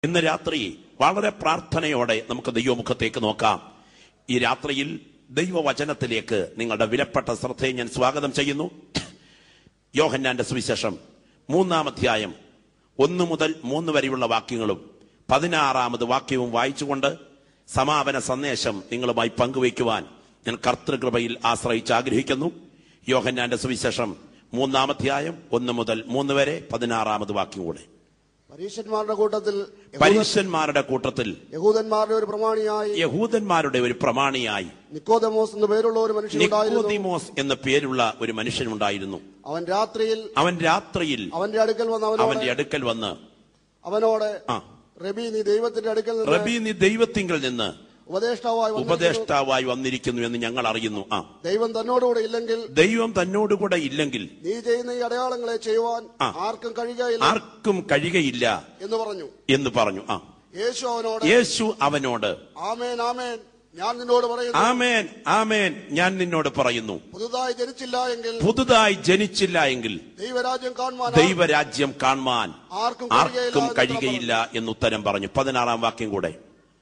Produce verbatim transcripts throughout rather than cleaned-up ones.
ഇന്ന് രാത്രി വളരെ പ്രാർത്ഥനയോടെ നമുക്ക് ദൈവമുഖത്തേക്ക് നോക്കാം. ഈ രാത്രിയിൽ ദൈവവചനത്തിലേക്ക് നിങ്ങളുടെ വിലപ്പെട്ട ശ്രദ്ധയെ ഞാൻ സ്വാഗതം ചെയ്യുന്നു. യോഹന്നാന്റെ സുവിശേഷം മൂന്നാം അധ്യായം ഒന്ന് മുതൽ മൂന്ന് വരെയുള്ള വാക്യങ്ങളും പതിനാറാമത് വാക്യവും വായിച്ചുകൊണ്ട് സമാപന സന്ദേശം നിങ്ങളുമായി പങ്കുവയ്ക്കുവാൻ ഞാൻ കർത്തൃകൃപയിൽ ആശ്രയിച്ച് ആഗ്രഹിക്കുന്നു. യോഹന്നാന്റെ സുവിശേഷം മൂന്നാം അധ്യായം ഒന്ന് മുതൽ മൂന്ന് വരെ പതിനാറാമത് വാക്യം കൂടെ. പരീശന്മാരുടെ കൂട്ടത്തിൽ പരീശന്മാരുടെ കൂട്ടത്തിൽ യഹൂദന്മാരുടെ ഒരു പ്രമാണിയായി യഹൂദന്മാരുടെ ഒരു പ്രമാണിയായി നിക്കോദെമോസ് എന്ന പേരുള്ള ഒരു മനുഷ്യനുണ്ടായിരുന്നു. നിക്കോദിമോസ് എന്ന പേരുള്ള ഒരു മനുഷ്യനുണ്ടായിരുന്നു. അവൻ രാത്രിയിൽ അവൻ രാത്രിയിൽ അവന്റെ അടുക്കൽ വന്ന് അവനോട് അവന്റെ അടുക്കൽ വന്ന് അവനോട് ആ റബി, നീ ദൈവത്തിന്റെ അടുക്കൽ നിന്ന് റബി നീ ദൈവത്തിങ്കൽ നിന്ന് ഉപദേഷ്ടാവായി ഉപദേഷ്ടാവായി വന്നിരിക്കുന്നു എന്ന് ഞങ്ങൾ അറിയുന്നു. ആ ദൈവം തന്നോടുകൂടെ ഇല്ലെങ്കിൽ ദൈവം തന്നോടുകൂടെ ഇല്ലെങ്കിൽ നീ ചെയ്യുന്ന ഈ അടയാളങ്ങളെ ചെയ്യുവാൻ ആർക്കും കഴിയുകയില്ല ആർക്കും കഴിയുകയില്ല എന്ന് പറഞ്ഞു എന്ന് പറഞ്ഞു. ആ യേശു അവനോട് യേശു അവനോട് ആമേൻ ആമേൻ ഞാൻ നിന്നോട് പറയുന്നു ആമേൻ ആമേൻ ഞാൻ നിന്നോട് പറയുന്നു, പുതുതായി ജനിച്ചില്ല എങ്കിൽ പുതുതായി ജനിച്ചില്ല എങ്കിൽ ദൈവരാജ്യം കാണുവാൻ ദൈവരാജ്യം കാണുവാൻ ആർക്കും ആർക്കും കഴിയുകയില്ല എന്ന് ഉത്തരം പറഞ്ഞു. പതിനാറാം വാക്യം കൂടെ.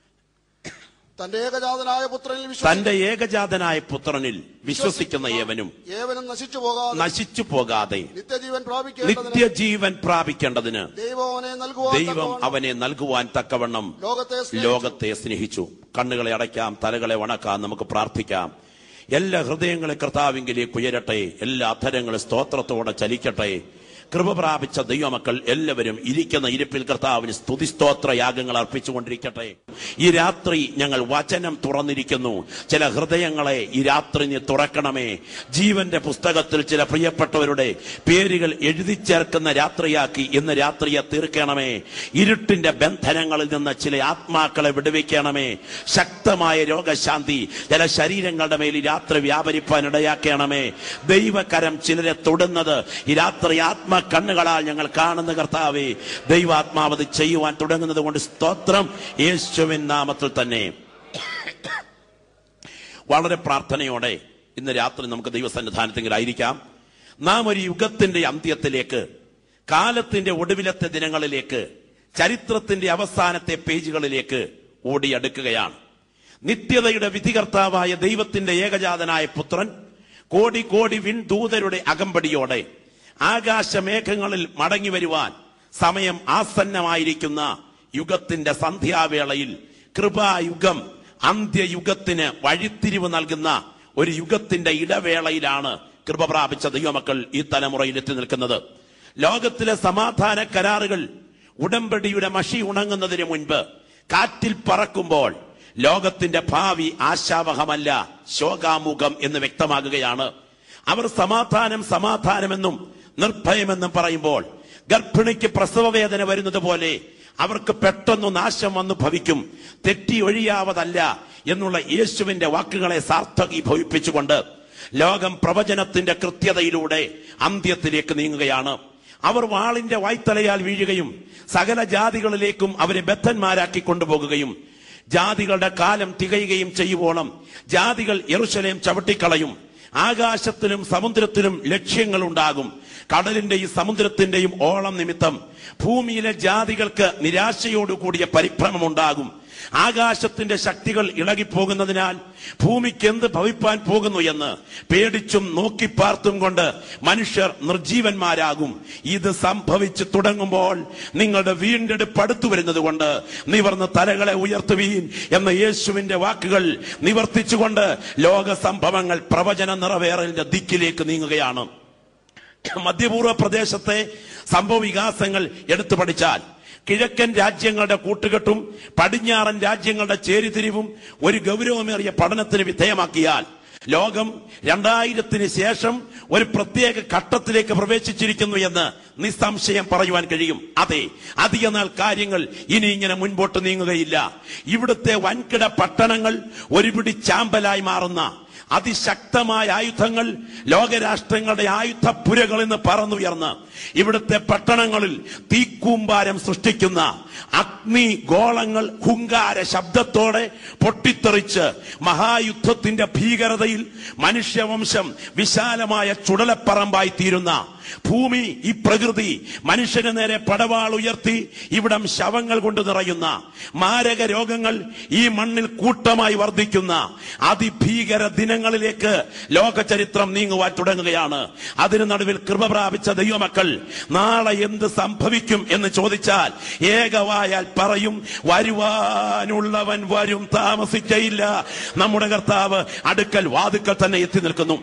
തന്റെ ഏകജാതനായ പുത്രനിൽ തന്റെ ഏകജാതനായ പുത്രനിൽ വിശ്വസിക്കുന്ന ഏവനും ഏവനും നശിച്ചു പോകാതെ നശിച്ചു പോകാതെ നിത്യജീവൻ പ്രാപിക്കേണ്ടതിന് നിത്യജീവൻ പ്രാപിക്കേണ്ടതിന് ദൈവം അവനെ നൽകുവാൻ ദൈവം അവനെ നൽകുവാൻ തക്കവണ്ണം ലോകത്തെ ലോകത്തെ സ്നേഹിച്ചു. കണ്ണുകളെ അടയ്ക്കാം, തലകളെ വണക്കാം, നമുക്ക് പ്രാർത്ഥിക്കാം. എല്ലാ ഹൃദയങ്ങളെ കർത്താവിങ്കിലേക്ക് ഉയരട്ടെ, എല്ലാ അധരങ്ങളും സ്തോത്രത്തോടെ ചലിക്കട്ടെ. കൃപ പ്രാപിച്ച ദൈവമക്കൾ എല്ലാവരും ഇരിക്കുന്ന ഇരിപ്പിൽ കർത്താവിന് സ്തുതിസ്തോത്ര യാഗങ്ങൾ അർപ്പിച്ചുകൊണ്ടിരിക്കട്ടെ. ഈ രാത്രി ഞങ്ങൾ വചനം തുറന്നിരിക്കുന്നു. ചില ഹൃദയങ്ങളെ ഈ രാത്രി നീ തുറക്കണമേ. ജീവന്റെ പുസ്തകത്തിൽ ചില പ്രിയപ്പെട്ടവരുടെ പേരുകൾ എഴുതി ചേർക്കുന്ന രാത്രിയാക്കി ഇന്ന് രാത്രിയെ തീർക്കണമേ. ഇരുട്ടിന്റെ ബന്ധനങ്ങളിൽ നിന്ന് ചില ആത്മാക്കളെ വിടുവിക്കണമേ. ശക്തമായ രോഗശാന്തി ചില ശരീരങ്ങളുടെ മേൽ ഈ രാത്രി വ്യാപരിപ്പാൻ ഇടയാക്കണമേ. ദൈവകരം ചിലരെ തൊടുന്നത് ഈ രാത്രി ആത്മ കണ്ണുകളാൽ ഞങ്ങൾ കാണുന്ന കർത്താവേ, ദൈവാത്മാവത് ചെയ്യുവാൻ തുടങ്ങുന്നത് കൊണ്ട് സ്തോത്രം, യേശുവിൻ നാമത്തിൽ തന്നെ. വളരെ പ്രാർത്ഥനയോടെ ഇന്ന് രാത്രി നമുക്ക് ദൈവസന്നിധാനത്തിലായിരിക്കാം. നാം ഒരു യുഗത്തിന്റെ അന്ത്യത്തിലേക്ക്, കാലത്തിന്റെ ഒടുവിലത്തെ ദിനങ്ങളിലേക്ക്, ചരിത്രത്തിന്റെ അവസാനത്തെ പേജുകളിലേക്ക് ഓടിയടുക്കുകയാണ്. നിത്യതയുടെ വിധികർത്താവായ ദൈവത്തിന്റെ ഏകജാതനായ പുത്രൻ കോടി കോടി വിൺദൂതരുടെ അകമ്പടിയോടെ ആകാശമേഘങ്ങളിൽ മടങ്ങി വരുവാൻ സമയം ആസന്നമായിരിക്കുന്ന യുഗത്തിന്റെ സന്ധ്യാവേളയിൽ കൃപായുഗം അന്ത്യയുഗത്തിന് വഴിത്തിരിവ് നൽകുന്ന ഒരു യുഗത്തിന്റെ ഇടവേളയിലാണ് കൃപ പ്രാപിച്ച ദൈവമക്കൾ ഈ തലമുറയിൽ എത്തി നിൽക്കുന്നത്. ലോകത്തിലെ സമാധാന കരാറുകൾ ഉടമ്പടിയുടെ മഷി ഉണങ്ങുന്നതിന് മുൻപ് കാറ്റിൽ പറക്കുമ്പോൾ ലോകത്തിന്റെ ഭാവി ആശാവഹമല്ല, ശോകാമുഖം എന്ന് വ്യക്തമാകുകയാണ്. അവർ സമാധാനം സമാധാനമെന്നും നിർഭയമെന്നും പറയുമ്പോൾ ഗർഭിണിക്ക് പ്രസവവേദന വരുന്നത് പോലെ അവർക്ക് പെട്ടെന്ന് നാശം വന്നു ഭവിക്കും, തെറ്റി ഒഴിയാവതല്ല എന്നുള്ള യേശുവിന്റെ വാക്കുകളെ സാർത്ഥകീഭവിപ്പിച്ചുകൊണ്ട് ലോകം പ്രവചനത്തിന്റെ കൃത്യതയിലൂടെ അന്ത്യത്തിലേക്ക് നീങ്ങുകയാണ്. അവർ വാളിന്റെ വായ്ത്തലയാൽ വീഴുകയും സകല ജാതികളിലേക്കും അവരെ ബദ്ധന്മാരാക്കി കൊണ്ടുപോകുകയും ജാതികളുടെ കാലം തികയുകയും ചെയ്യുവോളം ജാതികൾ യെരൂശലേം ചവിട്ടിക്കളയും. ആകാശത്തിലും സമുദ്രത്തിലും ലക്ഷ്യങ്ങളുണ്ടാകും. കടലിന്റെയും സമുദ്രത്തിന്റെയും ഓളം നിമിത്തം ഭൂമിയിലെ ജാതികൾക്ക് നിരാശയോടുകൂടിയ പരിഭ്രമമുണ്ടാകും. ആകാശത്തിന്റെ ശക്തികൾ ഇളകിപ്പോകുന്നതിനാൽ ഭൂമിക്ക് എന്ത് ഭവിപ്പാൻ പോകുന്നു എന്ന് പേടിച്ചും നോക്കിപ്പാർത്തും കൊണ്ട് മനുഷ്യർ നിർജീവന്മാരാകും. ഇത് സംഭവിച്ചു തുടങ്ങുമ്പോൾ നിങ്ങളുടെ വീണ്ടെടുപ്പ് അടുത്തു വരുന്നത് കൊണ്ട് നിവർന്ന് തലകളെ ഉയർത്തുവീൻ എന്ന യേശുവിന്റെ വാക്കുകൾ നിവർത്തിച്ചുകൊണ്ട് ലോക സംഭവങ്ങൾ പ്രവചന നിറവേറലിന്റെ ദിക്കിലേക്ക് നീങ്ങുകയാണ്. മധ്യപൂർവ്വ പ്രദേശത്തെ സംഭവ വികാസങ്ങൾ എടുത്തു പഠിച്ചാൽ കിഴക്കൻ രാജ്യങ്ങളുടെ കൂട്ടുകെട്ടും പടിഞ്ഞാറൻ രാജ്യങ്ങളുടെ ചേരിതിരിവും ഒരു ഗൗരവമേറിയ പഠനത്തിന് വിധേയമാക്കിയാൽ ലോകം രണ്ടായിരത്തിന് ശേഷം ഒരു പ്രത്യേക ഘട്ടത്തിലേക്ക് പ്രവേശിച്ചിരിക്കുന്നു എന്ന് നിസ്സംശയം പറയുവാൻ കഴിയും. അതെ, അധിക നാൾ കാര്യങ്ങൾ ഇനി ഇങ്ങനെ മുൻപോട്ട് നീങ്ങുകയില്ല. ഇവിടുത്തെ വൻകിട പട്ടണങ്ങൾ ഒരുപിടി ചാമ്പലായി മാറുന്ന അതിശക്തമായ ആയുധങ്ങൾ ലോകരാഷ്ട്രങ്ങളുടെ ആയുധപ്പുരകളിൽ നിന്ന് പറന്നുയർന്ന് ഇവിടുത്തെ പട്ടണങ്ങളിൽ തീക്കൂമ്പാരം സൃഷ്ടിക്കുന്ന അഗ്നി ഗോളങ്ങൾ ഹുങ്കാര ശബ്ദത്തോടെ പൊട്ടിത്തെറിച്ച് മഹായുദ്ധത്തിന്റെ ഭീകരതയിൽ മനുഷ്യവംശം വിശാലമായ ചുടലപ്പറമ്പായി തീരുന്ന ഭൂമി, ഈ പ്രകൃതി മനുഷ്യന് നേരെ പടവാൾ ഉയർത്തി ഇവിടം ശവങ്ങൾ കൊണ്ട് നിറയുന്ന, മാരക രോഗങ്ങൾ ഈ മണ്ണിൽ കൂട്ടമായി വർദ്ധിക്കുന്ന അതിഭീകര ദിനങ്ങളിലേക്ക് ലോക ചരിത്രം നീങ്ങുവാൻ തുടങ്ങുകയാണ്. അതിന് നടുവിൽ കൃപ പ്രാപിച്ച ദൈവമക്കൾ നാളെ എന്ത് സംഭവിക്കും എന്ന് ചോദിച്ചാൽ ഏകവായാൽ പറയും, വരുവാനുള്ളവൻ വരും, താമസിക്കയില്ല. നമ്മുടെ കർത്താവ് അടുക്കൽ വാതുക്കൽ തന്നെ എത്തി നിൽക്കുന്നു.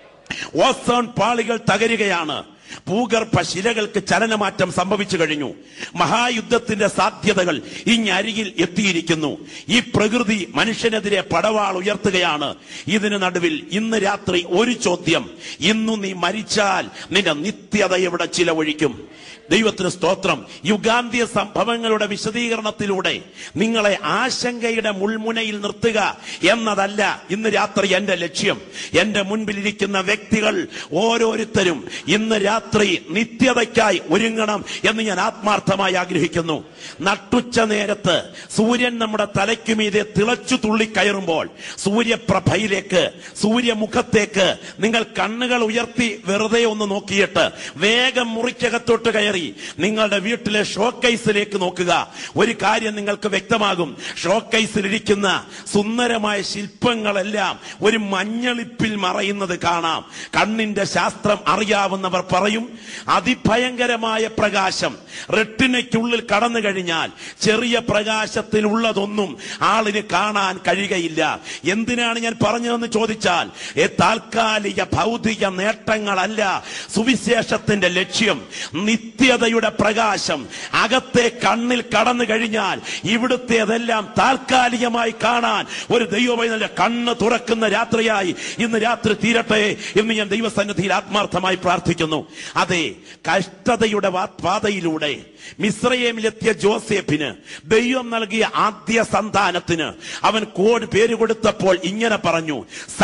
ഓസോൺ പാളികൾ തകരുകയാണ്. ഭൂഗർഭ ശിലകൾക്ക് ചലനമാറ്റം സംഭവിച്ചു കഴിഞ്ഞു. മഹായുദ്ധത്തിന്റെ സാധ്യതകൾ ഇങ്ങരികിൽ എത്തിയിരിക്കുന്നു. ഈ പ്രകൃതി മനുഷ്യനെതിരെ പടവാൾ ഉയർത്തുകയാണ്. ഇതിന് നടുവിൽ ഇന്ന് രാത്രി ഒരു ചോദ്യം: ഇന്നു നീ മരിച്ചാൽ നിന്റെ നിത്യത എവിടെ ചിലവഴിക്കും? ദൈവത്തിന് സ്തോത്രം. യുഗാന്ത്യ സംഭവങ്ങളുടെ വിശദീകരണത്തിലൂടെ നിങ്ങളെ ആശങ്കയുടെ മുൾമുനയിൽ നിർത്തുക എന്നതല്ല ഇന്ന് രാത്രി എന്റെ ലക്ഷ്യം. എന്റെ മുൻപിലിരിക്കുന്ന വ്യക്തികൾ ഓരോരുത്തരും ഇന്ന് രാത്രി നിത്യതയ്ക്കായി ഒരുങ്ങണം എന്ന് ഞാൻ ആത്മാർത്ഥമായി ആഗ്രഹിക്കുന്നു. നട്ടുച്ച നേരത്ത് സൂര്യൻ നമ്മുടെ തലയ്ക്കുമീതെ തിളച്ചു തുള്ളിക്കയറുമ്പോൾ സൂര്യപ്രഭയിലേക്ക്, സൂര്യമുഖത്തേക്ക് നിങ്ങൾ കണ്ണുകൾ ഉയർത്തി വെറുതെ ഒന്ന് നോക്കിയിട്ട് വേഗം മുറിക്കകത്തോട്ട് കയറി നിങ്ങളുടെ വീട്ടിലെ ഷോക്കേസിലേക്ക് നോക്കുക. ഒരു കാര്യം നിങ്ങൾക്ക് വ്യക്തമാകും: ഷോക്കേസിലിരിക്കുന്ന സുന്ദരമായ ശില്പങ്ങളെല്ലാം ഒരു മഞ്ഞളിപ്പിൽ മറയുന്നത് കാണാം. കണ്ണിന്റെ ശാസ്ത്രം അറിയാവുന്നവർ പറയും, അതിഭയങ്കരമായ പ്രകാശം റെട്ടിനയ്ക്കുള്ളിൽ കടന്നു കഴിഞ്ഞാൽ ചെറിയ പ്രകാശത്തിലുള്ളതൊന്നും ആളിന് കാണാൻ കഴിയുകയില്ല. എന്തിനാണ് ഞാൻ പറഞ്ഞതെന്ന് ചോദിച്ചാൽ, താൽക്കാലിക ഭൗതിക നേട്ടങ്ങളല്ല സുവിശേഷത്തിന്റെ ലക്ഷ്യം. നിത്യതയുടെ പ്രകാശം അകത്തെ കണ്ണിൽ കടന്നു കഴിഞ്ഞാൽ ഇവിടുത്തേതെല്ലാം താൽക്കാലികമായി കാണാൻ ഒരു ദൈവവൈദ്യ കണ്ണ് തുറക്കുന്ന രാത്രിയായി ഇന്ന് രാത്രി തീരട്ടെ എന്ന് ഞാൻ ദൈവസന്നിധിയിൽ ആത്മാർത്ഥമായി പ്രാർത്ഥിക്കുന്നു. അതെ, കഷ്ടതയുടെ പാതയിലൂടെ മിസ്രയീമിലെത്തിയ ജോസേഫിന് ദൈവം നൽകിയ ആദ്യ സന്താനത്തിന് അവൻ കോഡ് പേര് കൊടുത്തപ്പോൾ ഇങ്ങനെ പറഞ്ഞു: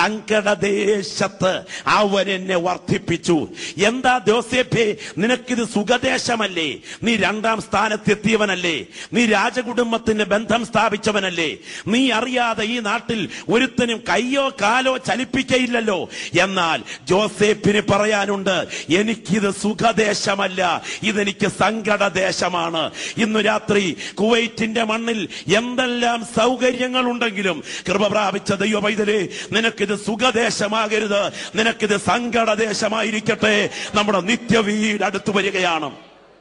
സങ്കടദേശത്ത് അവൻ എന്നെ വർദ്ധിപ്പിച്ചു. എന്താ ജോസേഫേ, നിനക്കിത് സുഖദേശമല്ലേ? നീ രണ്ടാം സ്ഥാനത്തെത്തിയവനല്ലേ? നീ രാജകുടുംബത്തിന്റെ ബന്ധം സ്ഥാപിച്ചവനല്ലേ? നീ അറിയാതെ ഈ നാട്ടിൽ ഒരുത്തനും കയ്യോ കാലോ ചലിപ്പിക്കയില്ലല്ലോ. എന്നാൽ ജോസേഫിന് പറയാനുണ്ട്, എനിക്കിത് സുഖദേശമല്ല, ഇതെനിക്ക് സങ്കടദേശം ദേശമാണ്. ഇന്നു രാത്രി കുവൈറ്റിന്റെ മണ്ണിൽ എന്തെല്ലാം സൗകര്യങ്ങൾ ഉണ്ടെങ്കിലും കൃപ പ്രാപിച്ച ദൈവ പൈതലേ, നിനക്കിത് സുഖദേശമാകരുത്, നിനക്കിത് സങ്കടദേശമായിരിക്കട്ടെ. നമ്മുടെ നിത്യവീട് അടുത്തു വരികയാണ്.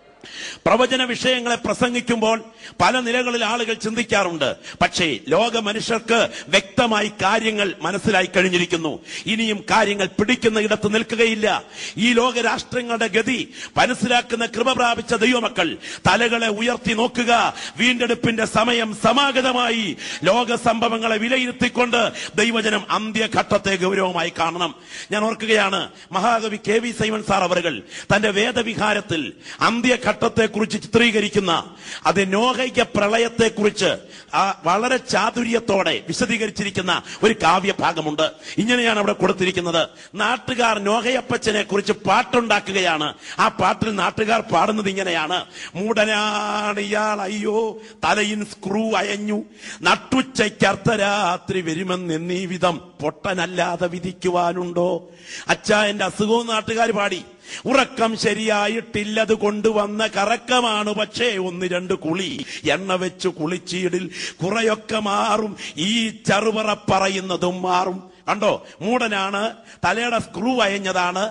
പ്രവചന വിഷയങ്ങളെ പ്രസംഗിക്കുമ്പോൾ പല നിലകളിൽ ആളുകൾ ചിന്തിക്കാറുണ്ട്. പക്ഷേ ലോക മനുഷ്യർക്ക് വ്യക്തമായി കാര്യങ്ങൾ മനസ്സിലായി കഴിഞ്ഞിരിക്കുന്നു. ഇനിയും കാര്യങ്ങൾ പിടിക്കുന്ന ഇടത്ത് നിൽക്കുകയില്ല. ഈ ലോക രാഷ്ട്രങ്ങളുടെ ഗതി മനസ്സിലാക്കുന്ന കൃപ പ്രാപിച്ച ദൈവമക്കൾ തലകളെ ഉയർത്തി നോക്കുക. വീണ്ടെടുപ്പിന്റെ സമയം സമാഗതമായി. ലോക സംഭവങ്ങളെ വിലയിരുത്തിക്കൊണ്ട് ദൈവജനം അന്ത്യഘട്ടത്തെ ഗൗരവമായി കാണണം. ഞാൻ ഓർക്കുകയാണ്, മഹാകവി കെ വി സൈമൺ സാർ അവറുകൾ തന്റെ വേദവിഹാരത്തിൽ അന്ത്യഘട്ടത്തെ കുറിച്ച് ചിത്രീകരിക്കുന്ന അത് നോഹയ്ക്ക് പ്രളയത്തെ കുറിച്ച് വളരെ ചാതുര്യത്തോടെ വിശദീകരിച്ചിരിക്കുന്ന ഒരു കാവ്യഭാഗമുണ്ട്. ഇങ്ങനെയാണ് അവിടെ കൊടുത്തിരിക്കുന്നത്: നാട്ടുകാർ നോഹയപ്പച്ചനെ കുറിച്ച് പാട്ടുണ്ടാക്കുകയാണ്. ആ പാട്ടിൽ നാട്ടുകാർ പാടുന്നത് ഇങ്ങനെയാണ്: മൂടനാണ് ഇയാൾ, അയ്യോ തലയിൻ സ്ക്രൂ അയഞ്ഞു, നട്ടുച്ചയ്ക്കർദ്ധരാത്രി വരുമെന്നീ വിധം പൊട്ടനല്ലാതെ വിധിക്കുവാനുണ്ടോ. അച്ഛാ, എന്റെ അസുഖവും നാട്ടുകാർ പാടി. ഉറക്കം ശരിയായിട്ടില്ലത് കൊണ്ടുവന്ന കറക്കമാണ്, പക്ഷേ ഒന്ന് രണ്ട് കുളി എണ്ണ വെച്ച് കുളിച്ചീടിൽ കുറയൊക്കെ മാറും, ഈ ചറുപറ പറയുന്നതും മാറും. കണ്ടോ, മൂടനാണ്, തലയുടെ സ്ക്രൂ അയഞ്ഞതാണ്,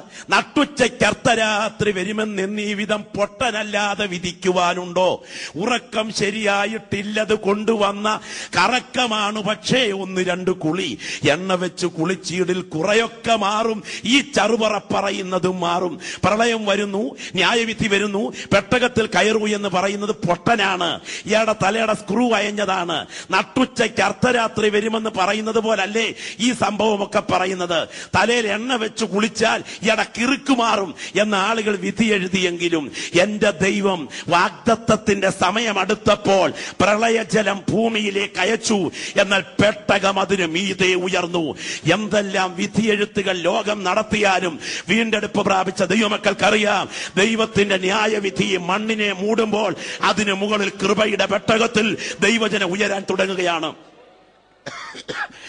നട്ടുച്ചയ്ക്കർദ്ധരാത്രി വരുമെന്നീ വിധം പൊട്ടനല്ലാതെ വിധിക്കുവാനുണ്ടോ. ഉറക്കം ശരിയായിട്ടില്ലത് കൊണ്ടുവന്ന കറക്കമാണ്, പക്ഷേ ഒന്ന് രണ്ട് കുളി എണ്ണ വെച്ച് കുളിച്ചീടിൽ കുറയൊക്കെ മാറും, ഈ ചറുപറ പറയുന്നതും മാറും. പ്രളയം വരുന്നു, ന്യായവിധി വരുന്നു, പെട്ടകത്തിൽ കയറൂ എന്ന് പറയുന്നത് പൊട്ടനാണ്, ഇയാളുടെ തലയുടെ സ്ക്രൂ അയഞ്ഞതാണ്. നട്ടുച്ചയ്ക്ക് അർദ്ധരാത്രി വരുമെന്ന് പറയുന്നത് പോലല്ലേ ഈ സംഭവം ഒക്കെ പറയുന്നത്. തലയിൽ എണ്ണ വെച്ച് കുളിച്ചാൽ ഇയാടെ കിറുക്ക് മാറും എന്ന ആളുകൾ വിധി എഴുതിയെങ്കിലും എന്റെ ദൈവം വാഗ്ദത്തത്തിന്റെ സമയം അടുത്തപ്പോൾ പ്രളയജലം ഭൂമിയിലേക്ക് അയച്ചു. എന്നാൽ പെട്ടകം അതിന് മീതെ ഉയർന്നു. എന്തെല്ലാം വിധിയെഴുത്തുകൾ ലോകം നടത്തിയാലും വീണ്ടെടുപ്പ് പ്രാപിച്ച ദൈവമക്കൾക്കറിയാം, ദൈവത്തിന്റെ ന്യായവിധി മണ്ണിനെ മൂടുമ്പോൾ അതിന് മുകളിൽ കൃപയുടെ പെട്ടകത്തിൽ ദൈവജനം ഉയരാൻ തുടങ്ങുകയാണ്.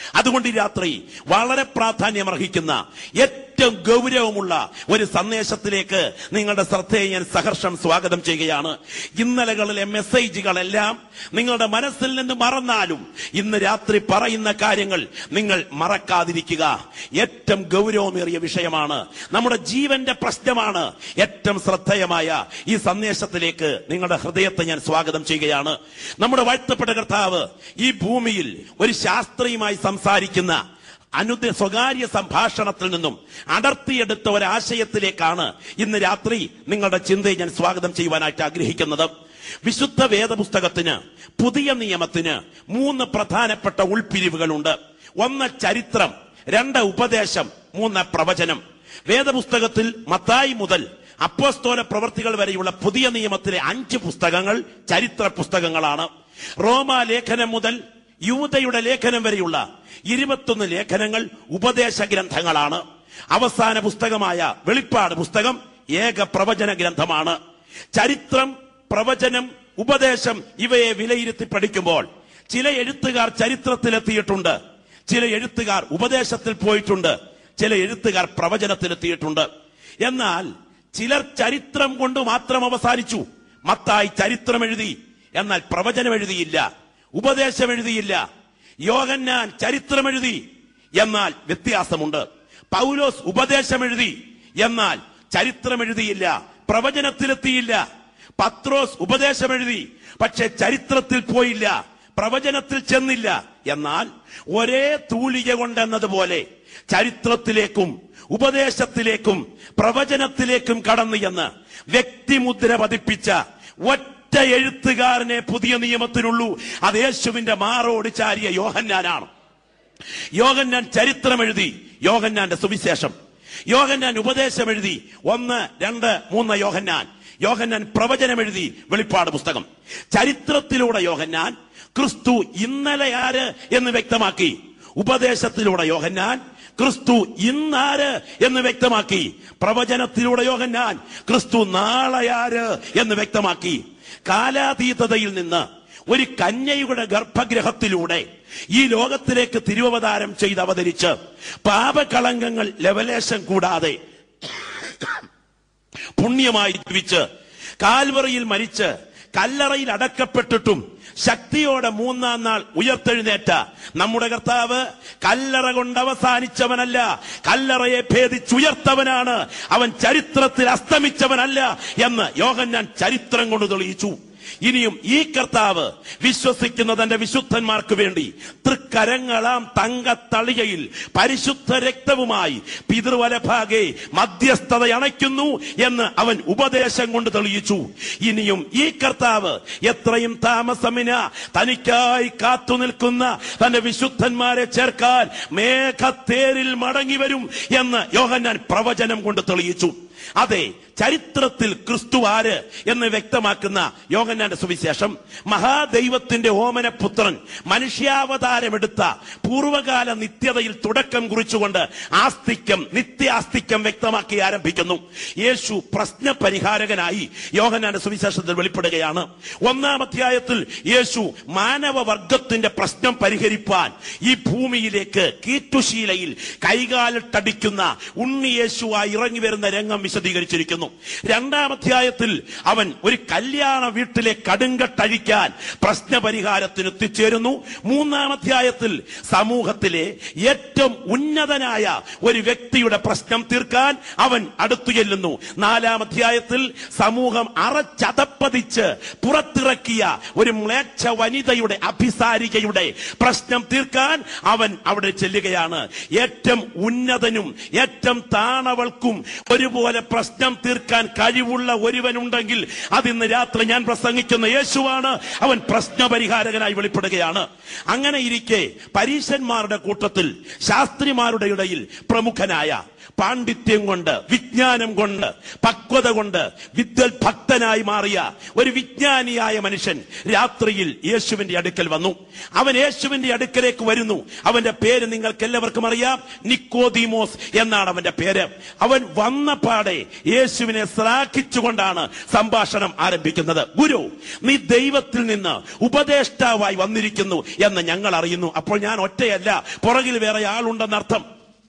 അതുകൊണ്ട് ഈ രാത്രി വളരെ പ്രാധാന്യമർഹിക്കുന്ന ഏറ്റവും ഗൗരവമുള്ള ഒരു സന്ദേശത്തിലേക്ക് നിങ്ങളുടെ ശ്രദ്ധയെ ഞാൻ സഹർഷം സ്വാഗതം ചെയ്യുകയാണ്. ഇന്നലകളിലെ മെസ്സേജുകളെല്ലാം നിങ്ങളുടെ മനസ്സിൽ നിന്ന് മറന്നാലും ഇന്ന് രാത്രി പറയുന്ന കാര്യങ്ങൾ നിങ്ങൾ മറക്കാതിരിക്കുക. ഏറ്റവും ഗൗരവമേറിയ വിഷയമാണ്, നമ്മുടെ ജീവന്റെ പ്രശ്നമാണ്. ഏറ്റവും ശ്രദ്ധേയമായ ഈ സന്ദേശത്തിലേക്ക് നിങ്ങളുടെ ഹൃദയത്തെ ഞാൻ സ്വാഗതം ചെയ്യുകയാണ്. നമ്മുടെ വാഴ്ത്തപ്പെട്ട കർത്താവ് ഈ ഭൂമിയിൽ ഒരു ശാസ്ത്രിയുമായി സംസാരിക്കുന്ന അനുദ സ്വകാര്യ സംഭാഷണത്തിൽ നിന്നും അടർത്തിയെടുത്ത ഒരാശയത്തിലേക്കാണ് ഇന്ന് രാത്രി നിങ്ങളുടെ ചിന്തയെ ഞാൻ സ്വാഗതം ചെയ്യുവാനായിട്ട് ആഗ്രഹിക്കുന്നത്. വിശുദ്ധ വേദപുസ്തകത്തിന്, പുതിയ നിയമത്തിന് മൂന്ന് പ്രധാനപ്പെട്ട ഉൾപിരിവുകളുണ്ട്. ഒന്ന് ചരിത്രം, രണ്ട് ഉപദേശം, മൂന്ന് പ്രവചനം. വേദപുസ്തകത്തിൽ മത്തായി മുതൽ അപ്പോസ്തല പ്രവർത്തികൾ വരെയുള്ള പുതിയ നിയമത്തിലെ അഞ്ച് പുസ്തകങ്ങൾ ചരിത്ര പുസ്തകങ്ങളാണ്. റോമാലേഖനം മുതൽ യൂദയുടെ ലേഖനം വരെയുള്ള ഇരുപത്തൊന്ന് ലേഖനങ്ങൾ ഉപദേശ ഗ്രന്ഥങ്ങളാണ്. അവസാന പുസ്തകമായ വെളിപ്പാട് പുസ്തകം ഏക പ്രവചന ഗ്രന്ഥമാണ്. ചരിത്രം, പ്രവചനം, ഉപദേശം ഇവയെ വിലയിരുത്തി പഠിക്കുമ്പോൾ ചില എഴുത്തുകാർ ചരിത്രത്തിലെത്തിയിട്ടുണ്ട്, ചില എഴുത്തുകാർ ഉപദേശത്തിൽ പോയിട്ടുണ്ട്, ചില എഴുത്തുകാർ പ്രവചനത്തിലെത്തിയിട്ടുണ്ട്. എന്നാൽ ചിലർ ചരിത്രം കൊണ്ട് മാത്രം അവസാനിച്ചു. മത്തായി ചരിത്രം എഴുതി, എന്നാൽ പ്രവചനം എഴുതിയില്ല, ഉപദേശം എഴുതിയില്ല. യോഹന്നാൻ ചരിത്രം എഴുതി, എന്നാൽ വ്യത്യാസമുണ്ട്. പൗലോസ് ഉപദേശം എഴുതി, എന്നാൽ ചരിത്രം എഴുതിയില്ല, പ്രവചനത്തിലെത്തിയില്ല. പത്രോസ് ഉപദേശം എഴുതി, പക്ഷെ ചരിത്രത്തിൽ പോയില്ല, പ്രവചനത്തിൽ ചെന്നില്ല. എന്നാൽ ഒരേ തൂലിക കൊണ്ടെന്നതുപോലെ ചരിത്രത്തിലേക്കും ഉപദേശത്തിലേക്കും പ്രവചനത്തിലേക്കും കടന്നു എന്ന് വ്യക്തിമുദ്ര പതിപ്പിച്ച ഒറ്റ എഴുത്തുകാരനെ പുതിയ നിയമത്തിനുള്ളൂ. അത് യേശുവിന്റെ മാറോട് ചാരിയ യോഹന്നാനാണ്. യോഹന്നാൻ ചരിത്രം എഴുതി, യോഹന്നാന്റെ സുവിശേഷം. യോഹന്നാൻ ഉപദേശം എഴുതി, ഒന്ന്, രണ്ട്, മൂന്ന് യോഹന്നാൻ. യോഹന്നാൻ പ്രവചനം എഴുതി, വെളിപ്പാട് പുസ്തകം. ചരിത്രത്തിലൂടെ യോഹന്നാൻ ക്രിസ്തു ഇന്നലെ ആര് എന്ന് വ്യക്തമാക്കി. ഉപദേശത്തിലൂടെ യോഹന്നാൻ ക്രിസ്തു ഇന്നാര് എന്ന് വ്യക്തമാക്കി. പ്രവചനത്തിലൂടെ യോഹന്നാൻ ക്രിസ്തു നാളെ ആര് എന്ന് വ്യക്തമാക്കി. കാലാതീതതയിൽ നിന്ന് ഒരു കന്യയുടെ ഗർഭഗ്രഹത്തിലൂടെ ഈ ലോകത്തിലേക്ക് തിരുവവതാരം ചെയ്ത് അവതരിച്ച് പാപകളങ്കങ്ങൾ ലവലേശം കൂടാതെ പുണ്യമായി ജീവിച്ച് കാൽവറിയിൽ മരിച്ച് കല്ലറയിൽ അടക്കപ്പെട്ടിട്ടും ശക്തിയോടെ മൂന്നാം നാൾ ഉയർത്തെഴുന്നേറ്റ നമ്മുടെ കർത്താവ് കല്ലറ കൊണ്ട് അവസാനിച്ചവനല്ല, കല്ലറയെ ഭേദിച്ചുയർത്തവനാണ്. അവൻ ചരിത്രത്തിൽ അസ്തമിച്ചവനല്ല എന്ന് യോഹന്നാൻ ചരിത്രം കൊണ്ട് തെളിയിച്ചു. ഇനിയും ഈ കർത്താവ് വിശ്വസിക്കുന്ന തന്റെ വിശുദ്ധന്മാർക്ക് വേണ്ടി തൃക്കരങ്ങളാം തങ്കത്തളികയിൽ പരിശുദ്ധ രക്തവുമായി പിതൃവലഭാഗെ മധ്യസ്ഥത അണയ്ക്കുന്നു എന്ന് അവൻ ഉപദേശം കൊണ്ട് തെളിയിച്ചു. ഇനിയും ഈ കർത്താവ് എത്രയും താമസമിന തനിക്കായി കാത്തു നിൽക്കുന്ന തന്റെ വിശുദ്ധന്മാരെ ചേർക്കാൻ മേഘത്തേരിൽ മടങ്ങി വരും എന്ന് യോഹന്നാൻ പ്രവചനം കൊണ്ട് തെളിയിച്ചു. അതെ, ചരിത്രത്തിൽ ക്രിസ്തു ആര് എന്ന് വ്യക്തമാക്കുന്ന യോഹന്നാന്റെ സുവിശേഷം മഹാദൈവത്തിന്റെ ഓമനപുത്രൻ മനുഷ്യാവതാരമെടുത്ത പൂർവകാല നിത്യതയിൽ തുടക്കം കുറിച്ചുകൊണ്ട് ആസ്തിക്യം, നിത്യാസ്തിക്യം വ്യക്തമാക്കി ആരംഭിക്കുന്നു. യേശു പ്രശ്ന പരിഹാരകനായി യോഹന്നാന്റെ സുവിശേഷത്തിൽ വെളിപ്പെടുകയാണ്. ഒന്നാം അധ്യായത്തിൽ യേശു മാനവവർഗത്തിന്റെ പ്രശ്നം പരിഹരിപ്പാൻ ഈ ഭൂമിയിലേക്ക് കീറ്റുശീലയിൽ കൈകാലിട്ടടിക്കുന്ന ഉണ്ണി യേശുവായി ഇറങ്ങി വരുന്ന രംഗം വിശദീകരിച്ചിരിക്കുന്നു. രണ്ടാം അധ്യായത്തിൽ അവൻ ഒരു കല്യാണ വീട്ടിലെ കടുങ്കട്ടഴിക്കാൻ പ്രശ്നപരിഹാരത്തിന് എത്തിച്ചേരുന്നു. മൂന്നാം അധ്യായത്തിൽ സമൂഹത്തിലെ ഏറ്റവും ഉന്നതനായ ഒരു വ്യക്തിയുടെ പ്രശ്നം തീർക്കാൻ അവൻ അടുത്തു ചെല്ലുന്നു. നാലാം അധ്യായത്തിൽ സമൂഹം അറച്ചതപ്പതിച്ച് പുറത്തിറക്കിയ ഒരു മ്ലേച്ഛ വനിതയുടെ അഭിസാരികയുടെ പ്രശ്നം തീർക്കാൻ അവൻ അവിടെ ചെല്ലുകയാണ്. ഏറ്റവും ഉന്നതനും ഏറ്റവും താണവൾക്കും ഒരുപോലെ പ്രശ്നം തീർക്കാൻ കഴിവുള്ള ഒരുവനുണ്ടെങ്കിൽ അതിന്ന് രാത്രി ഞാൻ പ്രസംഗിക്കുന്ന യേശുവാണ്. അവൻ പ്രശ്നപരിഹാരകനായി വെളിപ്പെടുകയാണ്. അങ്ങനെ ഇരിക്കെ പരീശന്മാരുടെ കൂട്ടത്തിൽ ശാസ്ത്രിമാരുടെ ഇടയിൽ പ്രമുഖനായ പാണ്ഡിത്യം കൊണ്ട്, വിജ്ഞാനം കൊണ്ട്, പക്വത കൊണ്ട് വിദ്വൽ ഭക്തനായി മാറിയ ഒരു വിജ്ഞാനിയായ മനുഷ്യൻ രാത്രിയിൽ യേശുവിന്റെ അടുക്കൽ വന്നു. അവൻ യേശുവിന്റെ അടുക്കലേക്ക് വരുന്നു. അവന്റെ പേര് നിങ്ങൾക്ക് എല്ലാവർക്കും അറിയാം, നിക്കോദീമോസ് എന്നാണ് അവന്റെ പേര്. അവൻ വന്ന പാടെ യേശുവിനെ ശ്ലാഘിച്ചുകൊണ്ടാണ് സംഭാഷണം ആരംഭിക്കുന്നത്. ഗുരു, നീ ദൈവത്തിൽ നിന്ന് ഉപദേഷ്ടാവായി വന്നിരിക്കുന്നു എന്ന് ഞങ്ങൾ അറിയുന്നു. അപ്പോൾ ഞാൻ ഒറ്റയല്ല, പുറകിൽ വേറെ ആളുണ്ടെന്നർത്ഥം.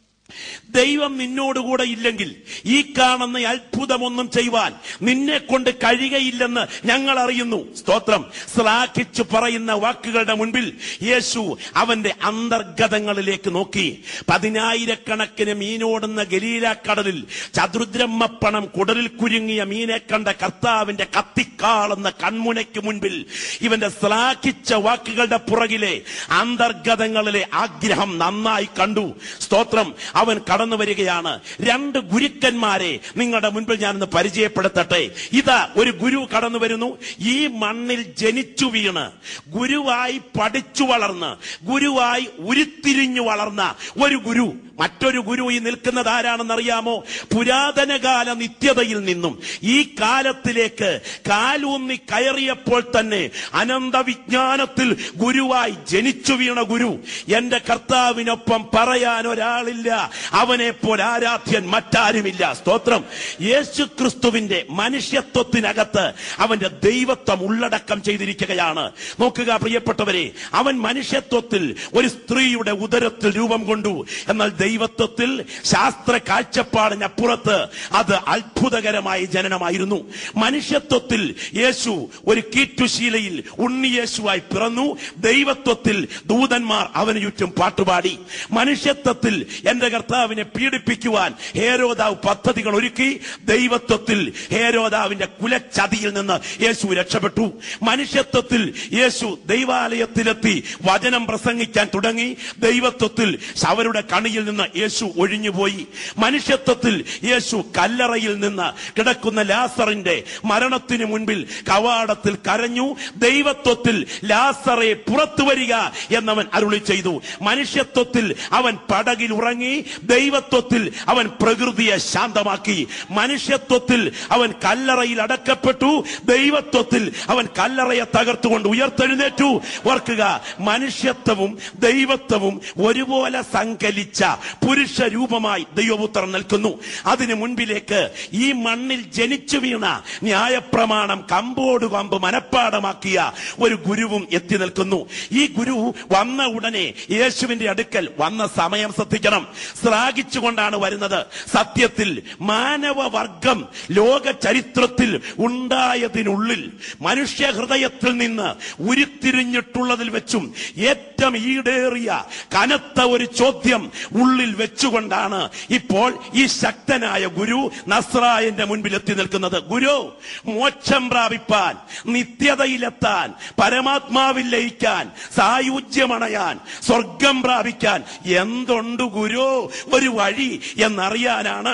ദൈവം നിന്നോടുകൂടെ ഇല്ലെങ്കിൽ ഈ കാണുന്ന അത്ഭുതമൊന്നും ചെയ്യുവാൻ നിന്നെ കൊണ്ട് കഴിയുകയില്ലെന്ന് ഞങ്ങൾ അറിയുന്നു. സ്തോത്രം. ശ്ലാഘിച്ചു പറയുന്ന വാക്കുകളുടെ മുൻപിൽ യേശു അവന്റെ അന്തർഗതങ്ങളിലേക്ക് നോക്കി. പതിനായിരക്കണക്കിന് മീനോടുന്ന ഗലീലാക്കടലിൽ ചതുർദ്രഹ്മപ്പണം കുടലിൽ കുരുങ്ങിയ മീനെ കണ്ട കർത്താവിന്റെ കത്തിക്കാളുന്ന കൺമുനയ്ക്ക് മുൻപിൽ ഇവന്റെ ശ്ലാഘിച്ച വാക്കുകളുടെ പുറകിലെ അന്തർഗതങ്ങളിലെ ആഗ്രഹം നന്നായി കണ്ടു. സ്തോത്രം. അവൻ കടന്നു വരികയാണ്. രണ്ട് ഗുരുക്കന്മാരെ നിങ്ങളുടെ മുൻപിൽ ഞാനൊന്ന് പരിചയപ്പെടുത്തട്ടെ. ഇതാ ഒരു ഗുരു കടന്നു വരുന്നു. ഈ മണ്ണിൽ ജനിച്ചു വീണ് ഗുരുവായി പഠിച്ചു വളർന്ന് ഗുരുവായി ഉരുത്തിരിഞ്ഞു വളർന്ന ഒരു ഗുരു. മറ്റൊരു ഗുരു ഈ നിൽക്കുന്നത് ആരാണെന്നറിയാമോ? പുരാതനകാല നിത്യതയിൽ നിന്നും ഈ കാലത്തിലേക്ക് കാലൂന്നി കയറിയപ്പോൾ തന്നെ അനന്തവിജ്ഞാനത്തിൽ ഗുരുവായി ജനിച്ചു വീണ ഗുരു. എന്റെ കർത്താവിനൊപ്പം പറയാൻ ഒരാളില്ല, അവനെ പോലെ ആരാധ്യൻ മറ്റാരുമില്ല. സ്തോത്രം. യേശു ക്രിസ്തുവിന്റെ മനുഷ്യത്വത്തിനകത്ത് അവന്റെ ദൈവത്വം ഉള്ളടക്കം ചെയ്തിരിക്കുകയാണ്. നോക്കുക പ്രിയപ്പെട്ടവരെ, അവൻ മനുഷ്യത്വത്തിൽ ഒരു സ്ത്രീയുടെ ഉദരത്തിൽ രൂപം കൊണ്ടു. എന്നാൽ ദൈവത്വത്തിൽ ശാസ്ത്ര കാഴ്ചപ്പാടിനപ്പുറത്ത് അത് അത്ഭുതകരമായ ജനനമായിരുന്നു. മനുഷ്യത്വത്തിൽ യേശു ഒരു കീറ്റുശീലയിൽ ഉണ്ണിയേശുവായി പിറന്നു. ദൈവത്വത്തിൽ ദൂതന്മാർ അവന് ചുറ്റും പാട്ടുപാടി. മനുഷ്യത്വത്തിൽ എന്റെ കർത്താവിനെ പീഡിപ്പിക്കുവാൻ ഹേരോദാവ് പദ്ധതികൾ ഒരുക്കി. ദൈവത്വത്തിൽ ഹേരോദാവിന്റെ കുലച്ചതിയിൽ നിന്ന് യേശു രക്ഷപ്പെട്ടു. മനുഷ്യത്വത്തിൽ യേശു ദൈവാലയത്തിലെത്തി വചനം പ്രസംഗിക്കാൻ തുടങ്ങി. ദൈവത്വത്തിൽ അവരുടെ കണിയിൽ നിന്ന് യേശു ഒഴിഞ്ഞുപോയി. മനുഷ്യത്വത്തിൽ യേശു കല്ലറയിൽ നിന്ന് കിടക്കുന്ന ലാസറിന്റെ മരണത്തിന് മുൻപിൽ കവാടത്തിൽ കരഞ്ഞു. ദൈവത്വത്തിൽ ലാസറെ പുറത്തു വരിക എന്നവൻ അരുളി ചെയ്തു. മനുഷ്യത്വത്തിൽ അവൻ പടകിൽ ഉറങ്ങി. ദൈവത്വത്തിൽ അവൻ പ്രകൃതിയെ ശാന്തമാക്കി. മനുഷ്യത്വത്തിൽ അവൻ കല്ലറയിൽ അടക്കപ്പെട്ടു. ദൈവത്വത്തിൽ അവൻ കല്ലറയെ തകർത്തുകൊണ്ട് ഉയർത്തെഴുന്നേറ്റു. ഓർക്കുക, മനുഷ്യത്വവും ദൈവത്വവും ഒരുപോലെ സങ്കലിച്ച പുരുഷ രൂപമായി ദൈവപുത്രൻ നിൽക്കുന്നു. അതിനു മുൻപിലേക്ക് ഈ മണ്ണിൽ ജനിച്ചു വീണ ന്യായപ്രമാണം കമ്പോട് കമ്പ് മനഃപ്പാടമാക്കിയ ഒരു ഗുരുവും എത്തി നിൽക്കുന്നു. ഈ ഗുരു വന്ന ഉടനെ യേശുവിന്റെ അടുക്കൽ വന്ന സമയം ശ്രദ്ധിക്കണം. ശ്ലാഘിച്ചുകൊണ്ടാണ് വരുന്നത്. സത്യത്തിൽ മാനവവർഗം ലോക ചരിത്രത്തിൽ ഉണ്ടായതിനുള്ളിൽ മനുഷ്യ ഹൃദയത്തിൽ നിന്ന് ഉരുത്തിരിഞ്ഞിട്ടുള്ളതിൽ വെച്ചും ഏറ്റവും ഈടേറിയ കനത്ത ഒരു ചോദ്യം ഉള്ളിൽ വെച്ചുകൊണ്ടാണ് ഇപ്പോൾ ഈ ശക്തനായ ഗുരു നസ്രായന്റെ മുൻപിൽ എത്തി നിൽക്കുന്നത്. ഗുരു, മോക്ഷം പ്രാപിപ്പാൻ, നിത്യതയിലെത്താൻ, പരമാത്മാവിൽ ലയിക്കാൻ, സായുജ്യമണയാൻ, സ്വർഗം പ്രാപിക്കാൻ എന്തുണ്ട് ഗുരു ഒരു വഴി എന്നറിയാനാണ്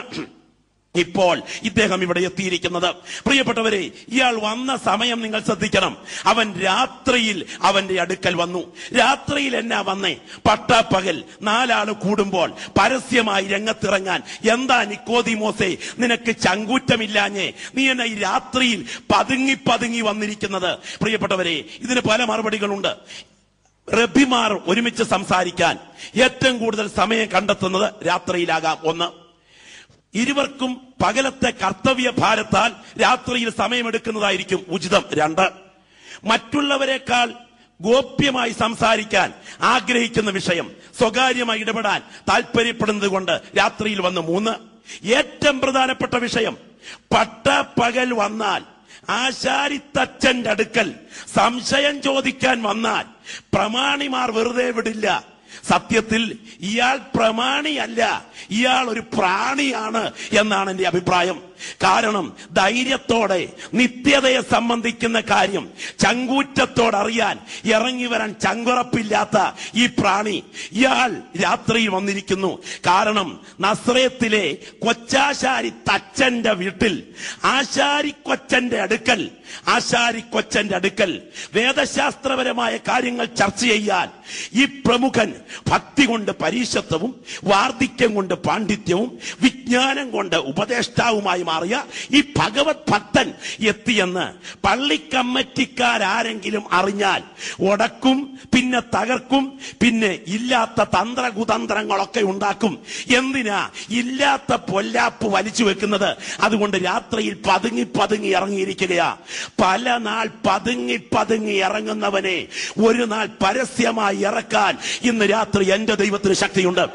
ഇപ്പോൾ ഇദ്ദേഹം ഇവിടെ എത്തിയിരിക്കുന്നത്. പ്രിയപ്പെട്ടവരെ, ഇയാൾ വന്ന സമയം നിങ്ങൾ ശ്രദ്ധിക്കണം. അവൻ രാത്രിയിൽ അവന്റെ അടുക്കൽ വന്നു. രാത്രിയിൽ എന്നാ വന്നേ? പട്ടാപ്പകൽ നാലാള് കൂടുമ്പോൾ പരസ്യമായി രംഗത്തിറങ്ങാൻ. എന്താ നിക്കോദീമോസേ, നിനക്ക് ചങ്കൂറ്റമില്ലാഞ്ഞേ? നീ എന്നെ ഈ രാത്രിയിൽ പതുങ്ങി പതുങ്ങി വന്നിരിക്കുന്നത്? പ്രിയപ്പെട്ടവരെ, ഇതിന് പല മറുപടികളുണ്ട്. റബ്ബിമാർ ഒരുമിച്ച് സംസാരിക്കാൻ ഏറ്റവും കൂടുതൽ സമയം കണ്ടെത്തുന്നത് രാത്രിയിലാകാം. ഒന്ന്, ഇരുവർക്കും പകലത്തെ കർത്തവ്യ ഭാരത്താൽ രാത്രിയിൽ സമയമെടുക്കുന്നതായിരിക്കും ഉചിതം. രണ്ട്, മറ്റുള്ളവരെക്കാൾ ഗോപ്യമായി സംസാരിക്കാൻ ആഗ്രഹിക്കുന്ന വിഷയം സ്വകാര്യമായി ഇടപെടാൻ താല്പര്യപ്പെടുന്നത് കൊണ്ട് രാത്രിയിൽ വന്ന്. മൂന്ന്, ഏറ്റവും പ്രധാനപ്പെട്ട വിഷയം, പട്ടപ്പകൽ വന്നാൽ ആശാരിത്തച്ഛന്റെ അടുക്കൽ സംശയം ചോദിക്കാൻ വന്നാൽ പ്രമാണിമാർ വെറുതെ വിടില്ല. സത്യത്തിൽ ഇയാൾ പ്രമാണിയല്ല, ഇയാൾ ഒരു പ്രാണിയാണ് എന്നാണ് എന്റെ അഭിപ്രായം. കാരണം ധൈര്യത്തോടെ നിത്യതയെ സംബന്ധിക്കുന്ന കാര്യം ചങ്കൂറ്റത്തോടറിയാൻ ഇറങ്ങി വരാൻ ചങ്കുറപ്പില്ലാത്ത ഈ പ്രാണി ഇയാൾ രാത്രിയിൽ വന്നിരിക്കുന്നു. കാരണം നസ്രയത്തിലെ കൊച്ചാശാരി തച്ചന്റെ വീട്ടിൽ ആശാരി കൊച്ചന്റെ അടുക്കൽ ആശാരി കൊച്ചന്റെ അടുക്കൽ വേദശാസ്ത്രപരമായ കാര്യങ്ങൾ ചർച്ച ചെയ്യാൻ ഈ പ്രമുഖൻ ഭക്തി കൊണ്ട് പരീശത്വവും വാർദ്ധക്യം കൊണ്ട് പാണ്ഡിത്യവും വിജ്ഞാനം കൊണ്ട് ഉപദേഷ്ടാവുമായി മാറിയ ഈ ഭഗവത് ഭക്തൻ എത്തിയെന്ന് പള്ളിക്കമ്മറ്റിക്കാരെങ്കിലും അറിഞ്ഞാൽ ഉടക്കും, പിന്നെ തകർക്കും, പിന്നെ ഇല്ലാത്ത തന്ത്രകുതന്ത്രങ്ങളൊക്കെ ഉണ്ടാക്കും. എന്തിനാ ഇല്ലാത്ത പൊല്ലാപ്പ് വലിച്ചു വെക്കുന്നത്? അതുകൊണ്ട് രാത്രിയിൽ പതുങ്ങി പതുങ്ങി ഇറങ്ങിയിരിക്കുകയാ. പല നാൾ പതുങ്ങി പതുങ്ങി ഇറങ്ങുന്നവനെ ഒരു നാൾ പരസ്യമായി ഇറക്കാൻ ഇന്ന് രാത്രി എന്റെ ദൈവത്തിന് ശക്തിയുണ്ട്.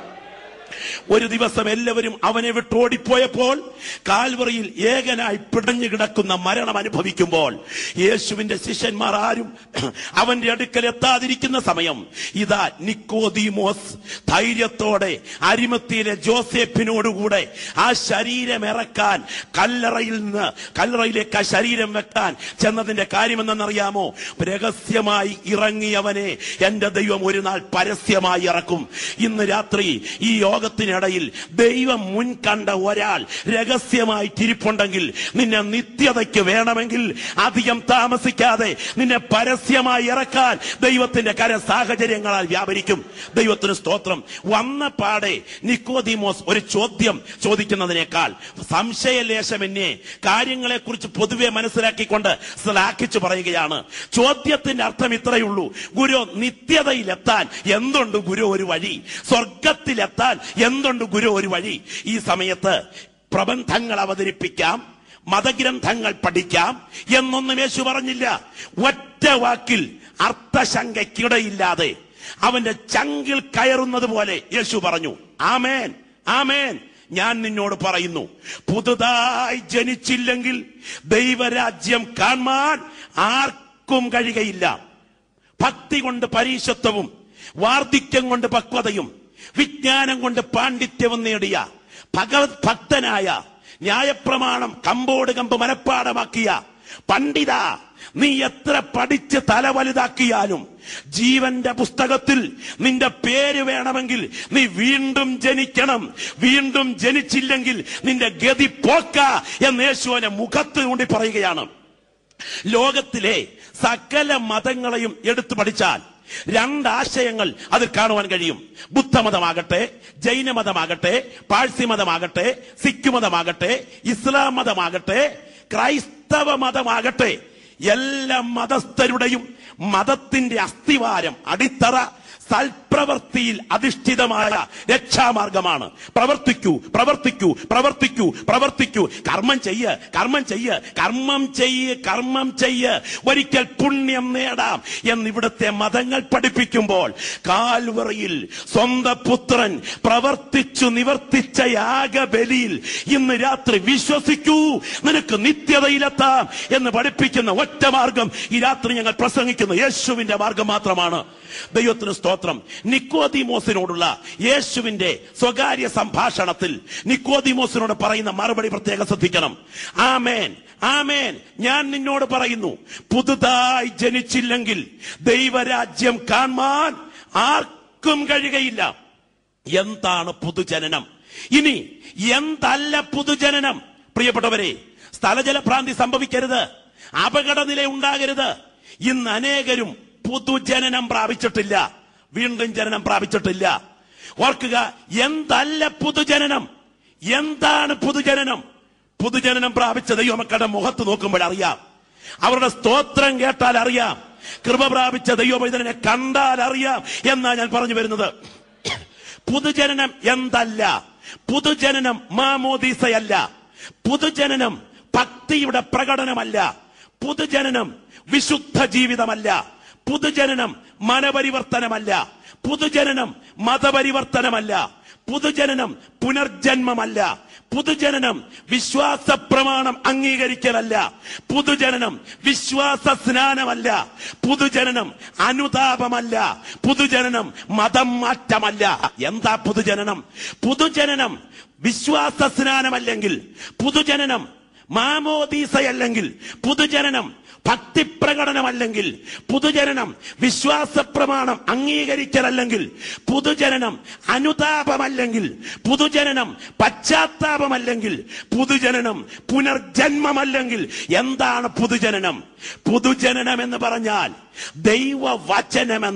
ഒരു ദിവസം എല്ലാവരും അവനെ വിട്ടോടിപ്പോയപ്പോൾ കാൽവറിയിൽ ഏകനായി പിടഞ്ഞു കിടക്കുന്ന മരണം അനുഭവിക്കുമ്പോൾ യേശുവിന്റെ ശിഷ്യന്മാർ ആരും അവന്റെ അടുക്കൽ എത്താതിരിക്കുന്ന സമയം ഇതാ നിക്കോദീമോസ് ധൈര്യത്തോടെ അരിമത്തിയിലെ ജോസേഫിനോടുകൂടെ ആ ശരീരം ഇറക്കാൻ കല്ലറയിൽ നിന്ന് കല്ലറയിലേക്ക് ആ ശരീരം വെക്കാൻ ചെന്നതിന്റെ കാര്യമെന്നറിയാമോ? രഹസ്യമായി ഇറങ്ങിയവനെ എന്റെ ദൈവം ഒരു നാൾ പരസ്യമായി ഇറക്കും. ഇന്ന് രാത്രി ഈ യോഗത്തിനിടയിൽ ദൈവം മുൻകണ്ട ഒരാൾ രഹസ്യമായി തിരിപ്പുണ്ടെങ്കിൽ നിന്നെ നിത്യതയ്ക്ക് വേണമെങ്കിൽ അധികം താമസിക്കാതെ നിന്നെ പരസ്യമായി ഇറക്കാൻ ദൈവത്തിന്റെ കര സാഹചര്യങ്ങളാൽ വ്യാപരിക്കും. ദൈവത്തിന് സ്തോത്രം. വന്ന പാടെ നിക്കോദീമോസ് ഒരു ചോദ്യം ചോദിക്കുന്നതിനേക്കാൾ സംശയലേശമെന്നെ കാര്യങ്ങളെ കുറിച്ച് പൊതുവെ മനസ്സിലാക്കിക്കൊണ്ട് ശ്ലാഘിച്ചു പറയുകയാണ്. ചോദ്യത്തിന്റെ അർത്ഥം ഇത്രയുള്ളൂ: ഗുരു, നിത്യതയിലെത്താൻ എന്തുണ്ട് ഗുരു ഒരു വഴി? സ്വർഗത്തിലെത്താൻ എന്തുണ്ട് ഗുരു ഒരു വഴി? ഈ സമയത്ത് പ്രബന്ധങ്ങൾ അവതരിപ്പിക്കാം, മതഗ്രന്ഥങ്ങൾ പഠിക്കാം എന്നൊന്നും യേശു പറഞ്ഞില്ല. ഒറ്റ വാക്കിൽ അർത്ഥശങ്കയ്ക്കിടയില്ലാതെ അവന്റെ ചങ്കിൽ കയറുന്നത് പോലെ യേശു പറഞ്ഞു, ആമേൻ, ആമേൻ, ഞാൻ നിന്നോട് പറയുന്നു, പുതുതായി ജനിച്ചില്ലെങ്കിൽ ദൈവരാജ്യം കാണാൻ ആർക്കും കഴിയുകയില്ല. ഭക്തി കൊണ്ട് പരീശത്വവും വാർദ്ധക്യം കൊണ്ട് പക്വതയും വിജ്ഞാനം കൊണ്ട് പാണ്ഡിത്യവും നേടിയ ഭഗവത് ഭക്തനായ ന്യായപ്രമാണം കമ്പോട് കമ്പ് മനഃപ്പാടമാക്കിയ പണ്ഡിത, നീ എത്ര പഠിച്ച് തല വലുതാക്കിയാലും ജീവന്റെ പുസ്തകത്തിൽ നിന്റെ പേര് വേണമെങ്കിൽ നീ വീണ്ടും ജനിക്കണം. വീണ്ടും ജനിച്ചില്ലെങ്കിൽ നിന്റെ ഗതി പോക്ക എന്ന് യേശുവിനെ മുഖത്ത് കൊണ്ട് പറയുകയാണ്. ലോകത്തിലെ സകല മതങ്ങളെയും എടുത്തു പഠിച്ചാൽ രണ്ടാശയങ്ങൾ അതിൽ കാണുവാൻ കഴിയും. ബുദ്ധമതമാകട്ടെ, ജൈനമതമാകട്ടെ, പാഴ്സി മതമാകട്ടെ, സിഖ് മതമാകട്ടെ, ഇസ്ലാം മതമാകട്ടെ, ക്രൈസ്തവ മതമാകട്ടെ, എല്ലാ മതസ്ഥരുടെയും മതത്തിന്റെ അസ്ഥിവാരം, അടിത്തറ സൽപ്രവൃത്തിയിൽ അധിഷ്ഠിതമായ രക്ഷാമാർഗമാണ്. പ്രവർത്തിക്കൂ, പ്രവർത്തിക്കൂ, പ്രവർത്തിക്കൂ, പ്രവർത്തിക്കൂ. കർമ്മം ചെയ്യ്, കർമ്മം ചെയ്യ്, കർമ്മം ചെയ്യ്, കർമ്മം ചെയ്യ്, ഒരിക്കൽ പുണ്യം നേടാം എന്നിവിടുത്തെ മതങ്ങൾ പഠിപ്പിക്കുമ്പോൾ കാൽവറിയിൽ സ്വന്തം പുത്രൻ പ്രവർത്തിച്ചു നിവർത്തിച്ച യാഗബലിയിൽ ഇന്ന് രാത്രി വിശ്വസിക്കൂ, നിനക്ക് നിത്യതയിലെത്താം എന്ന് പഠിപ്പിക്കുന്ന ഒറ്റ മാർഗം ഈ രാത്രി ഞങ്ങൾ പ്രസംഗിക്കുന്നു യേശുവിന്റെ മാർഗം മാത്രമാണ്. ദൈവത്തിന് സ്തോത്രം. നിക്കോദീമോസിനോടുള്ള യേശുവിന്റെ സ്വകാര്യ സംഭാഷണത്തിൽ നിക്കോദീമോസിനോട് പറയുന്ന മറുപടി പ്രത്യേകം ശ്രദ്ധിക്കണം. ആമേൻ, ആമേൻ, ഞാൻ നിന്നോട് പറയുന്നു, പുതുതായി ജനിച്ചില്ലെങ്കിൽ ദൈവരാജ്യം കാണാൻ ആർക്കും കഴിയുകയില്ല. എന്താണ് പുതുജനനം? ഇനി എന്തല്ല പുതുജനനം? പ്രിയപ്പെട്ടവരെ, സ്ഥലജലഭ്രാന്തി സംഭവിക്കരുത്, അപകടനില ഉണ്ടാകരുത്. ഇന്ന് അനേകരും പുതുജനനം പ്രാപിച്ചിട്ടില്ല, വീണ്ടും ജനനം പ്രാപിച്ചിട്ടില്ല. ഓർക്കുക, എന്തല്ല പുതുജനനം? എന്താണ് പുതുജനനം? പുതുജനനം പ്രാപിച്ച ദൈവമക്കളുടെ മുഖത്ത് നോക്കുമ്പോൾ അറിയാം, അവരുടെ സ്തോത്രം കേട്ടാൽ അറിയാം, കൃപ പ്രാപിച്ച ദൈവമൈതനെ കണ്ടാൽ അറിയാം എന്നാ ഞാൻ പറഞ്ഞു വരുന്നത്. പുതുജനനം എന്തല്ല? പുതുജനനം മാമോദീസയല്ല, പുതുജനനം ഭക്തിയുടെ പ്രകടനമല്ല, പുതുജനനം വിശുദ്ധ ജീവിതമല്ല, പുതുജനനം മനപരിവർത്തനമല്ല, പുതുജനനം മതപരിവർത്തനമല്ല, പുതുജനം പുനർജന്മമല്ല, പുതുജനനം വിശ്വാസ പ്രമാണം അംഗീകരിക്കലല്ല, പുതുജനനം വിശ്വാസ സ്നാനമല്ല, പുതുജനനം അനുതാപമല്ല, പുതുജനനം മതം മാറ്റമല്ല. എന്താ പുതുജനനം? പുതുജനനം വിശ്വാസ സ്നാനമല്ലെങ്കിൽ, പുതുജനനം മാമോദീസയല്ലെങ്കിൽ, പുതുജനനം ഭക്തിപ്രകടനമല്ലെങ്കിൽ, പുതുജനനം വിശ്വാസ പ്രമാണം അംഗീകരിക്കലല്ലെങ്കിൽ, പുതുജനനം അനുതാപമല്ലെങ്കിൽ, പുതുജനനം പശ്ചാത്താപമല്ലെങ്കിൽ, പുതുജനനം പുനർജന്മമല്ലെങ്കിൽ എന്താണ് പുതുജനനം? പുതുജനനം എന്ന് പറഞ്ഞാൽ ദൈവവചനമെന്ന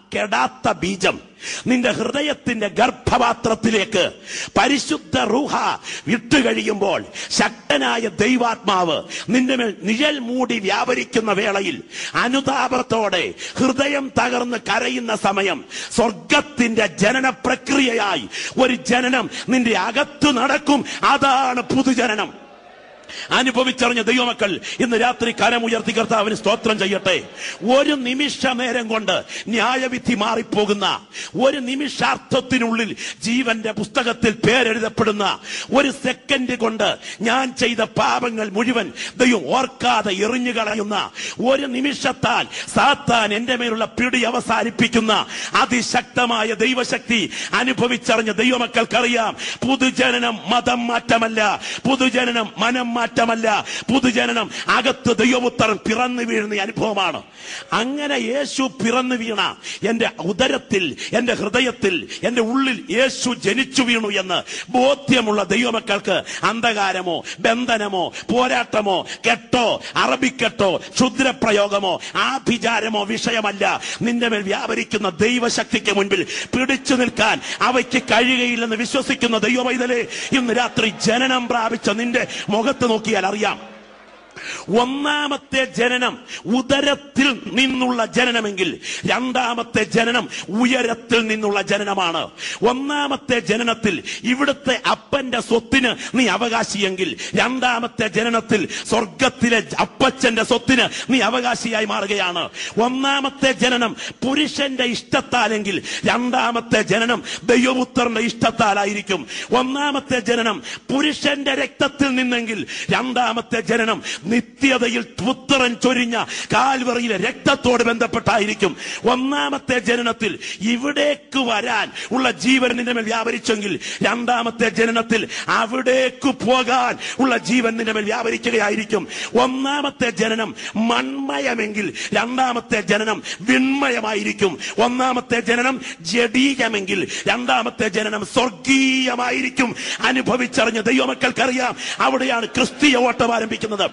കെടാത്ത ബീജം നിന്റെ ഹൃദയത്തിന്റെ ഗർഭപാത്രത്തിലേക്ക് പരിശുദ്ധ റൂഹ വിട്ടുകഴിയുമ്പോൾ ശക്തനായ ദൈവാത്മാവ് നിന്റെ മേൽ നിഴൽ മൂടി വ്യാപരിക്കുന്ന വേളയിൽ അനുതാപത്തോടെ ഹൃദയം തകർന്ന് കരയുന്ന സമയം സ്വർഗത്തിന്റെ ജനന പ്രക്രിയയായി ഒരു ജനനം നിന്റെ അകത്തു നടക്കും. അതാണ് പുതുജനനം. അനുഭവിച്ചറിഞ്ഞ ദൈവമക്കൾ ഇന്ന് രാത്രി കരമുയർത്തി കർത്താവിന് സ്തോത്രം ചെയ്യട്ടെ. ഒരു നിമിഷ നേരം കൊണ്ട് ന്യായവിധി മാറിപ്പോകുന്ന, ഒരു നിമിഷാർത്ഥത്തിനുള്ളിൽ ജീവന്റെ പുസ്തകത്തിൽ പേരെഴുതപ്പെടുന്ന, ഒരു സെക്കൻഡ് കൊണ്ട് ഞാൻ ചെയ്ത പാപങ്ങൾ മുഴുവൻ ദൈവം ഓർക്കാതെ എറിഞ്ഞു കളയുന്ന, ഒരു നിമിഷത്താൽ സാത്താൻ എന്റെ മേലുള്ള പിടി അവസാനിപ്പിക്കുന്ന അതിശക്തമായ ദൈവശക്തി അനുഭവിച്ചറിഞ്ഞ ദൈവമക്കൾക്കറിയാം, പുതുജനനം മതം മാറ്റമല്ല, പുതുജനനം മനം മാറ്റമല്ല, പുതുജനനം അകത്ത് ദൈവപുത്രൻ പിറന്നു വീഴുന്ന അനുഭവമാണ്. അങ്ങനെ യേശു പിറന്നു വീണ എന്റെ ഉദരത്തിൽ, എന്റെ ഹൃദയത്തിൽ, എന്റെ ഉള്ളിൽ യേശു ജനിച്ചു വീണു എന്ന് ബോധ്യമുള്ള ദൈവമക്കൾക്ക് അന്ധകാരമോ ബന്ധനമോ പോരാട്ടമോ കെട്ടോ അറബിക്കെട്ടോ ക്ഷുദ്രപ്രയോഗമോ ആഭിചാരമോ വിഷയമല്ല. നിന്റെ മേൽ വ്യാപരിക്കുന്ന ദൈവശക്തിക്ക് മുൻപിൽ പിടിച്ചു നിൽക്കാൻ അവയ്ക്ക് കഴിയുകയില്ലെന്ന് വിശ്വസിക്കുന്ന ദൈവമൈതലേ, ഇന്ന് രാത്രി ജനനം പ്രാപിച്ച നിന്റെ മുഖത്ത് നോക്കിയാൽ അറിയാം. ഒന്നാമത്തെ ജനനം ഉദരത്തിൽ നിന്നുള്ള ജനനമെങ്കിൽ രണ്ടാമത്തെ ജനനം ഉയരത്തിൽ നിന്നുള്ള ജനനമാണ്. ഒന്നാമത്തെ ജനനത്തിൽ ഇവിടുത്തെ അപ്പന്റെ സ്വത്തിന് നീ അവകാശിയെങ്കിൽ രണ്ടാമത്തെ ജനനത്തിൽ സ്വർഗത്തിലെ അപ്പച്ചന്റെ സ്വത്തിന് നീ അവകാശിയായി മാറുകയാണ്. ഒന്നാമത്തെ ജനനം പുരുഷന്റെ ഇഷ്ടത്താലെങ്കിൽ രണ്ടാമത്തെ ജനനം ദൈവപുത്രന്റെ ഇഷ്ടത്താലായിരിക്കും. ഒന്നാമത്തെ ജനനം പുരുഷന്റെ രക്തത്തിൽ നിന്നെങ്കിൽ രണ്ടാമത്തെ ജനനം നിത്യതയിൽ പുത്രൻ ചൊരിഞ്ഞ കാൽവറിയിലെ രക്തത്തോട് ബന്ധപ്പെട്ടായിരിക്കും. ഒന്നാമത്തെ ജനനത്തിൽ ഇവിടേക്ക് വരാൻ ഉള്ള ജീവൻ നിന്റെ മേൽ വ്യാപരിച്ചെങ്കിൽ രണ്ടാമത്തെ ജനനത്തിൽ അവിടേക്ക് പോകാൻ ഉള്ള ജീവൻ നിന്റെ മേൽ വ്യാപരിക്കുകയായിരിക്കും. ഒന്നാമത്തെ ജനനം മൺമയമെങ്കിൽ രണ്ടാമത്തെ ജനനം വിൺമയമായിരിക്കും. ഒന്നാമത്തെ ജനനം ജഡീയമെങ്കിൽ രണ്ടാമത്തെ ജനനം സ്വർഗീയമായിരിക്കും. അനുഭവിച്ചറിഞ്ഞ ദൈവമക്കൾക്കറിയാം, അവിടെയാണ് ക്രിസ്തീയ ഓട്ടം ആരംഭിക്കുന്നത്.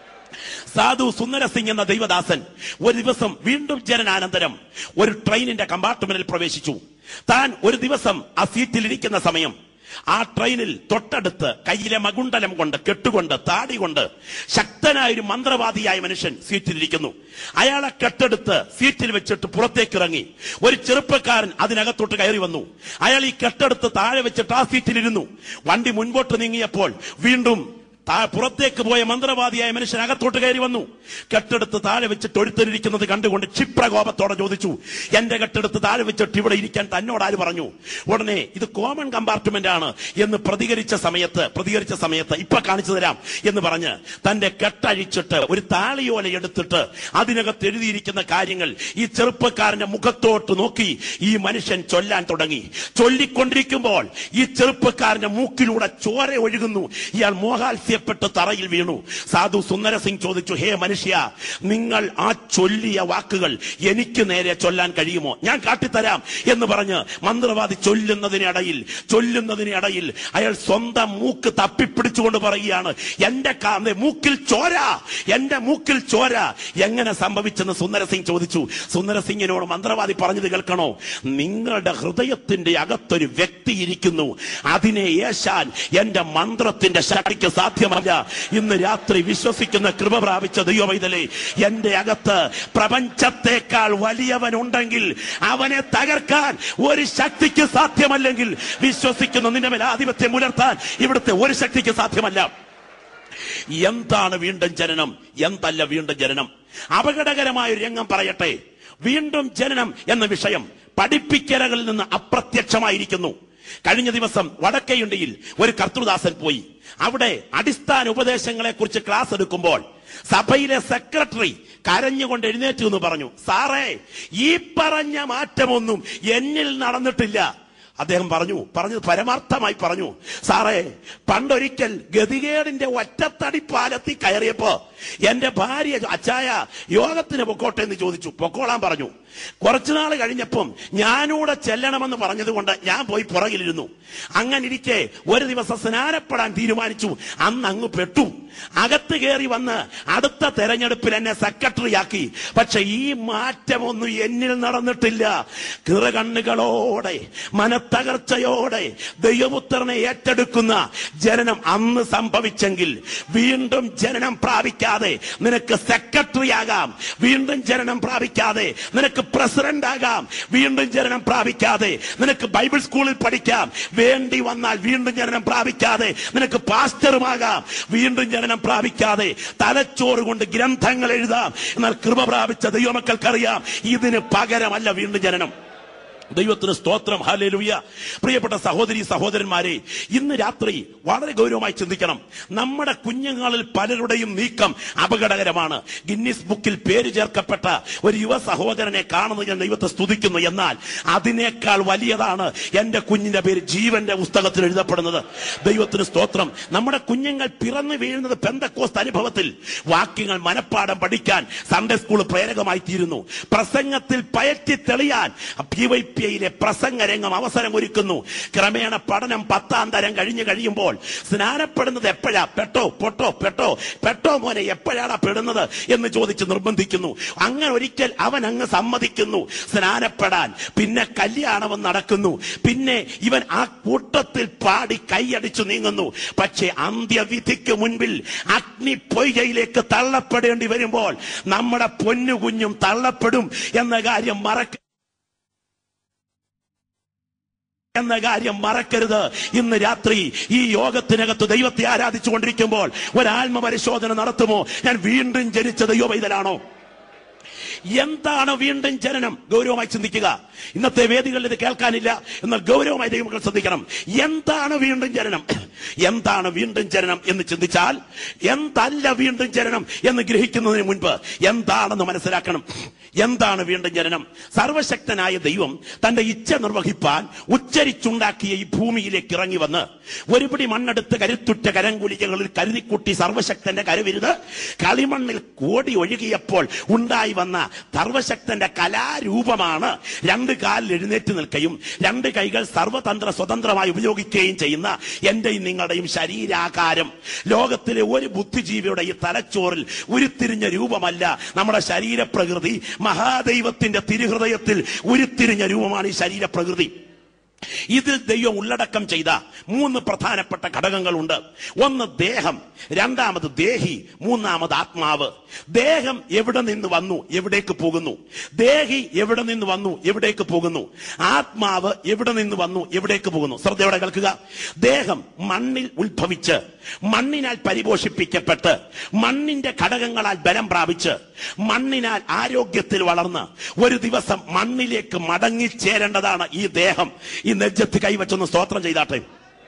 സാധു സുന്ദര സിംഗ് എന്ന ദൈവദാസൻ ഒരു ദിവസം വീണ്ടും ജനനാനന്തരം ഒരു ട്രെയിനിന്റെ കമ്പാർട്ട്മെന്റിൽ പ്രവേശിച്ചു. താൻ ഒരു ദിവസം ആ സീറ്റിൽ ഇരിക്കുന്ന സമയം ആ ട്രെയിനിൽ തൊട്ടടുത്ത് കയ്യിലെ മകുണ്ടലം കൊണ്ട് കെട്ടുകൊണ്ട് താടി കൊണ്ട് ശക്തനായൊരു മന്ത്രവാദിയായ മനുഷ്യൻ സീറ്റിലിരിക്കുന്നു. അയാളെ കെട്ടെടുത്ത് സീറ്റിൽ വെച്ചിട്ട് പുറത്തേക്ക് ഇറങ്ങി. ഒരു ചെറുപ്പക്കാരൻ അതിനകത്തോട്ട് കയറി വന്നു. അയാൾ ഈ കെട്ടെടുത്ത് താഴെ വെച്ചിട്ട് ആ സീറ്റിലിരുന്നു. വണ്ടി മുൻപോട്ട് നീങ്ങിയപ്പോൾ വീണ്ടും പുറത്തേക്ക് പോയ മന്ത്രവാദിയായ മനുഷ്യൻ അകത്തോട്ട് കയറി വന്നു. കെട്ടെടുത്ത് താഴെ വെച്ചിട്ട് ഒരുത്തരിക്കുന്നത് കണ്ടുകൊണ്ട് ക്ഷിപ്രകോപത്തോടെ ചോദിച്ചു, എന്റെ കെട്ടെടുത്ത് താഴെ വെച്ചിട്ട് ഇവിടെ ഇരിക്കാൻ തന്നോട് ആര് പറഞ്ഞു? ഉടനെ ഇത് കോമൺ കമ്പാർട്ട്മെന്റ് ആണ് എന്ന് പ്രതികരിച്ച സമയത്ത് പ്രതികരിച്ച സമയത്ത് ഇപ്പൊ കാണിച്ചു തരാം എന്ന് പറഞ്ഞ് തന്റെ കെട്ടഴിച്ചിട്ട് ഒരു താളിയോല എടുത്തിട്ട് അതിനകത്ത് എഴുതിയിരിക്കുന്ന കാര്യങ്ങൾ ഈ ചെറുപ്പക്കാരന്റെ മുഖത്തോട്ട് നോക്കി ഈ മനുഷ്യൻ ചൊല്ലാൻ തുടങ്ങി. ചൊല്ലിക്കൊണ്ടിരിക്കുമ്പോൾ ഈ ചെറുപ്പക്കാരന്റെ മൂക്കിലൂടെ ചോര ഒഴുകുന്നു. ഇയാൾ മോഹാത്സ്യ പ്പെട്ട് തറയിൽ വീണു. സാധു സുന്ദര സിംഗ് ചോദിച്ചു, ഹേ മനുഷ്യ, നിങ്ങൾ ആ ചൊല്ലിയ വാക്കുകൾ എനിക്ക് നേരെ ചൊല്ലാൻ കഴിയുമോ? ഞാൻ കാട്ടിത്തരാം എന്ന് പറഞ്ഞ് മന്ത്രവാദി ചൊല്ലുന്നതിനിടയിൽ ചൊല്ലുന്നതിനിടയിൽ അയാൾ സ്വന്തം മൂക്ക് തപ്പിപ്പിടിച്ചുകൊണ്ട് പറയുകയാണ്, എന്റെ കാന്തെ മൂക്കിൽ ചോര, എന്റെ മൂക്കിൽ ചോര. എങ്ങനെ സംഭവിച്ചെന്ന് സുന്ദര സിംഗ് ചോദിച്ചു. സുന്ദര സിംഗിനോട് മന്ത്രവാദി പറഞ്ഞത് കേൾക്കണോ? നിങ്ങളുടെ ഹൃദയത്തിന്റെ അകത്തൊരു വ്യക്തി ഇരിക്കുന്നു, അതിനെ ഏശാൻ എന്റെ മന്ത്രത്തിന്റെ ശക്തിക്ക് സാധ്യമല്ല. ഇന്ന് രാത്രി വിശ്വസിക്കുന്ന കൃപ പ്രാപിച്ച ദൈവമൈതലേ, എന്റെ അകത്ത് പ്രപഞ്ചത്തെക്കാൾ വലിയവനുണ്ടെങ്കിൽ അവനെ തകർക്കാൻ ഒരു ശക്തിക്ക് സാധ്യമല്ലെങ്കിൽ വിശ്വസിക്കുന്ന നിന്റെ മേൽ ആധിപത്യം പുലർത്താൻ ഇവിടുത്തെ ഒരു ശക്തിക്ക് സാധ്യമല്ല. എന്താണ് വീണ്ടും ജനനം? എന്തല്ല വീണ്ടും ജനനം? അപകടകരമായ ഒരു രംഗം പറയട്ടെ. വീണ്ടും ജനനം എന്ന വിഷയം പഠിപ്പിക്കലകളിൽ നിന്ന് അപ്രത്യക്ഷമായിരിക്കുന്നു. കഴിഞ്ഞ ദിവസം വടക്കയുണ്ടിയിൽ ഒരു കർത്തൃദാസൻ പോയി. അവിടെ അടിസ്ഥാന ഉപദേശങ്ങളെ കുറിച്ച് ക്ലാസ് എടുക്കുമ്പോൾ സഭയിലെ സെക്രട്ടറി കരഞ്ഞുകൊണ്ട് എഴുന്നേറ്റ് എന്ന് പറഞ്ഞു, സാറേ, ഈ പറഞ്ഞ മാറ്റമൊന്നും എന്നിൽ നടന്നിട്ടില്ല. അദ്ദേഹം പറഞ്ഞു പറഞ്ഞത് പരമാർത്ഥമായി പറഞ്ഞു, സാറേ, പണ്ടൊരിക്കൽ ഗതികേടിന്റെ ഒറ്റത്തടി പാലത്തിൽ കയറിയപ്പോ എന്റെ ഭാര്യ, അച്ചായ യോഗത്തിന് പൊക്കോട്ടെ എന്ന് ചോദിച്ചു. പൊക്കോളാൻ പറഞ്ഞു. കുറച്ചുനാൾ കഴിഞ്ഞപ്പം ഞാനൂടെ ചെല്ലണമെന്ന് പറഞ്ഞതുകൊണ്ട് ഞാൻ പോയി പുറകിലിരുന്നു. അങ്ങനെ ഇരിക്കെ ഒരു ദിവസം സ്നാനപ്പെടാൻ തീരുമാനിച്ചു. അന്ന് അങ്ങ് പെട്ടു. അകത്ത് കയറി വന്ന് അടുത്ത തെരഞ്ഞെടുപ്പിൽ എന്നെ സെക്രട്ടറിയാക്കി. പക്ഷെ ഈ മാറ്റമൊന്നും എന്നിൽ നടന്നിട്ടില്ല. കിറകണ്ണുകളോടെ മനത്തകർച്ചയോടെ ദൈവപുത്രനെ ഏറ്റെടുക്കുന്ന ജനനം അന്ന് സംഭവിച്ചെങ്കിൽ വീണ്ടും ജനനം പ്രാപിക്കാതെ നിനക്ക് സെക്രട്ടറി ആകാം, വീണ്ടും ജനനം പ്രാപിക്കാതെ നിനക്ക് പ്രസിഡന്റ് ആകാം, വീണ്ടും ജനനം പ്രാപിക്കാതെ നിനക്ക് ബൈബിൾ സ്കൂളിൽ പഠിക്കാം, വേണ്ടി വന്നാൽ വീണ്ടും ജനനം പ്രാപിക്കാതെ നിനക്ക് പാസ്റ്ററുമാകാം, വീണ്ടും ജനനം പ്രാപിക്കാതെ തലച്ചോറ് കൊണ്ട് ഗ്രന്ഥങ്ങൾ എഴുതാം. എന്നാൽ കൃപ പ്രാപിച്ച ദൈവമക്കൾക്കറിയാം ഇതിന് പകരമല്ല വീണ്ടും ജനനം. ദൈവത്തിന് സ്തോത്രം, ഹല്ലേലൂയ. പ്രിയപ്പെട്ട സഹോദരി സഹോദരന്മാരെ, ഇന്ന് രാത്രി വളരെ ഗൗരവമായി ചിന്തിക്കണം. നമ്മുടെ കുഞ്ഞുങ്ങളിൽ പലരുടെയും നീക്കം അപകടകരമാണ്. ഗിന്നീസ് ബുക്കിൽ പേര് ചേർക്കപ്പെട്ട ഒരു യുവ സഹോദരനെ കാണുന്നത് ഞാൻ ദൈവത്തെ സ്തുതിക്കുന്നു. എന്നാൽ അതിനേക്കാൾ വലിയതാണ് എന്റെ കുഞ്ഞിന്റെ പേര് ജീവന്റെ പുസ്തകത്തിൽ എഴുതപ്പെടുന്നത്. ദൈവത്തിന് സ്തോത്രം. നമ്മുടെ കുഞ്ഞുങ്ങൾ പിറന്നു വീഴുന്നത് പെന്തക്കോസ്ത് അനുഭവത്തിൽ. വാക്യങ്ങൾ മനപ്പാഠം പഠിക്കാൻ സൺഡേ സ്കൂൾ പ്രേരകമായി തീരുന്നു. പ്രസംഗത്തിൽ പയറ്റി തെളിയാൻ യിലെ പ്രസംഗരംഗം അവസരം ഒരുക്കുന്നു. ക്രമേണ പഠനം പത്താം തരം കഴിഞ്ഞു കഴിയുമ്പോൾ സ്നാനപ്പെടുന്നത് എപ്പോഴാ? പെട്ടോ പൊട്ടോ പെട്ടോ പെട്ടോ മോനെ എപ്പോഴാണ് പെടുന്നത് എന്ന് ചോദിച്ച് നിർബന്ധിക്കുന്നു. അങ്ങനെ ഒരിക്കൽ അവൻ അങ്ങ് സമ്മതിക്കുന്നു സ്നാനപ്പെടാൻ. പിന്നെ കല്യാണം നടക്കുന്നു. പിന്നെ ഇവൻ ആ കൂട്ടത്തിൽ പാടി കൈയടിച്ചു നീങ്ങുന്നു. പക്ഷേ അന്ത്യവിധിക്ക് മുൻപിൽ അഗ്നി പൊയ്കയിലേക്ക് തള്ളപ്പെടേണ്ടി വരുമ്പോൾ നമ്മുടെ പൊന്നുകുഞ്ഞും തള്ളപ്പെടും എന്ന കാര്യം മറക്ക എന്ന കാര്യം മറക്കരുത്. ഇന്ന് രാത്രി ഈ യോഗത്തിനകത്ത് ദൈവത്തെ ആരാധിച്ചു കൊണ്ടിരിക്കുമ്പോൾ ഒരാത്മ പരിശോധന നടത്തുമോ? ഞാൻ വീണ്ടും ജനിച്ച ദൈവ പൈതലാണോ? എന്താണ് വീണ്ടും ജനനം? ഗൗരവമായി ചിന്തിക്കുക. ഇന്നത്തെ വേദികളിൽ ഇത് കേൾക്കാനില്ല, എന്നാൽ ഗൗരവമായി ദൈവമക്കൾ ശ്രദ്ധിക്കണം. എന്താണ് വീണ്ടും ജനനം? എന്താണ് വീണ്ടും ജനനം എന്ന് ചിന്തിച്ചാൽ എന്തല്ല വീണ്ടും ജനനം എന്ന് ഗ്രഹിക്കുന്നതിന് മുൻപ് എന്താണെന്ന് മനസ്സിലാക്കണം. എന്താണ് വീണ്ടും ജനനം? സർവശക്തനായ ദൈവം തന്റെ ഇച്ഛ നിർവഹിപ്പാൻ ഉച്ചരിച്ചുണ്ടാക്കിയ ഈ ഭൂമിയിലേക്ക് ഇറങ്ങി വന്ന് ഒരുപിടി മണ്ണെടുത്ത് കരുത്തുറ്റ കരങ്കുലികളിൽ കരുതിക്കുട്ടി സർവശക്തന്റെ കരവിരുത് കളിമണ്ണിൽ കോടി ഒഴുകിയപ്പോൾ ഉണ്ടായി വന്ന സർവശക്തന്റെ കലാരൂപമാണ് രണ്ട് കാലിൽ എഴുന്നേറ്റ് നിൽക്കുകയും രണ്ട് കൈകൾ സർവതന്ത്ര സ്വതന്ത്രമായി ഉപയോഗിക്കുകയും ചെയ്യുന്ന എന്റെയും നിങ്ങളുടെയും ശരീരാകാരം. ലോകത്തിലെ ഒരു ബുദ്ധിജീവിയുടെ ഈ തലച്ചോറിൽ ഉരുത്തിരിഞ്ഞ രൂപമല്ല നമ്മുടെ ശരീരപ്രകൃതി. മഹാദൈവത്തിന്റെ തിരുഹൃദയത്തിൽ ഉരുത്തിരിഞ്ഞ രൂപമാണ് ഈ ശരീരപ്രകൃതി. ഇതിൽ ദൈവം ഉള്ളടക്കം ചെയ്ത മൂന്ന് പ്രധാനപ്പെട്ട ഘടകങ്ങളുണ്ട്. ഒന്ന് ദേഹം, രണ്ടാമത് ദേഹി, മൂന്നാമത് ആത്മാവ്. ദേഹം എവിടെ നിന്ന് വന്നു, എവിടേക്ക് പോകുന്നു? ദേഹി എവിടെ നിന്ന് വന്നു, എവിടേക്ക് പോകുന്നു? ആത്മാവ് എവിടെ നിന്ന് വന്നു, എവിടേക്ക് പോകുന്നു? ശ്രദ്ധയോടെ കേൾക്കുക. ദേഹം മണ്ണിൽ ഉത്ഭവിച്ച് മണ്ണിനാൽ പരിപോഷിപ്പിക്കപ്പെട്ട് മണ്ണിന്റെ ഘടകങ്ങളാൽ ബലം പ്രാപിച്ച് മണ്ണിനാൽ ആരോഗ്യത്തിൽ വളർന്ന് ഒരു ദിവസം മണ്ണിലേക്ക് മടങ്ങിച്ചേരേണ്ടതാണ് ഈ ദേഹം. ഈ നെഞ്ചത്ത് കൈവച്ചൊന്ന് സ്തോത്രം ചെയ്താട്ടെ.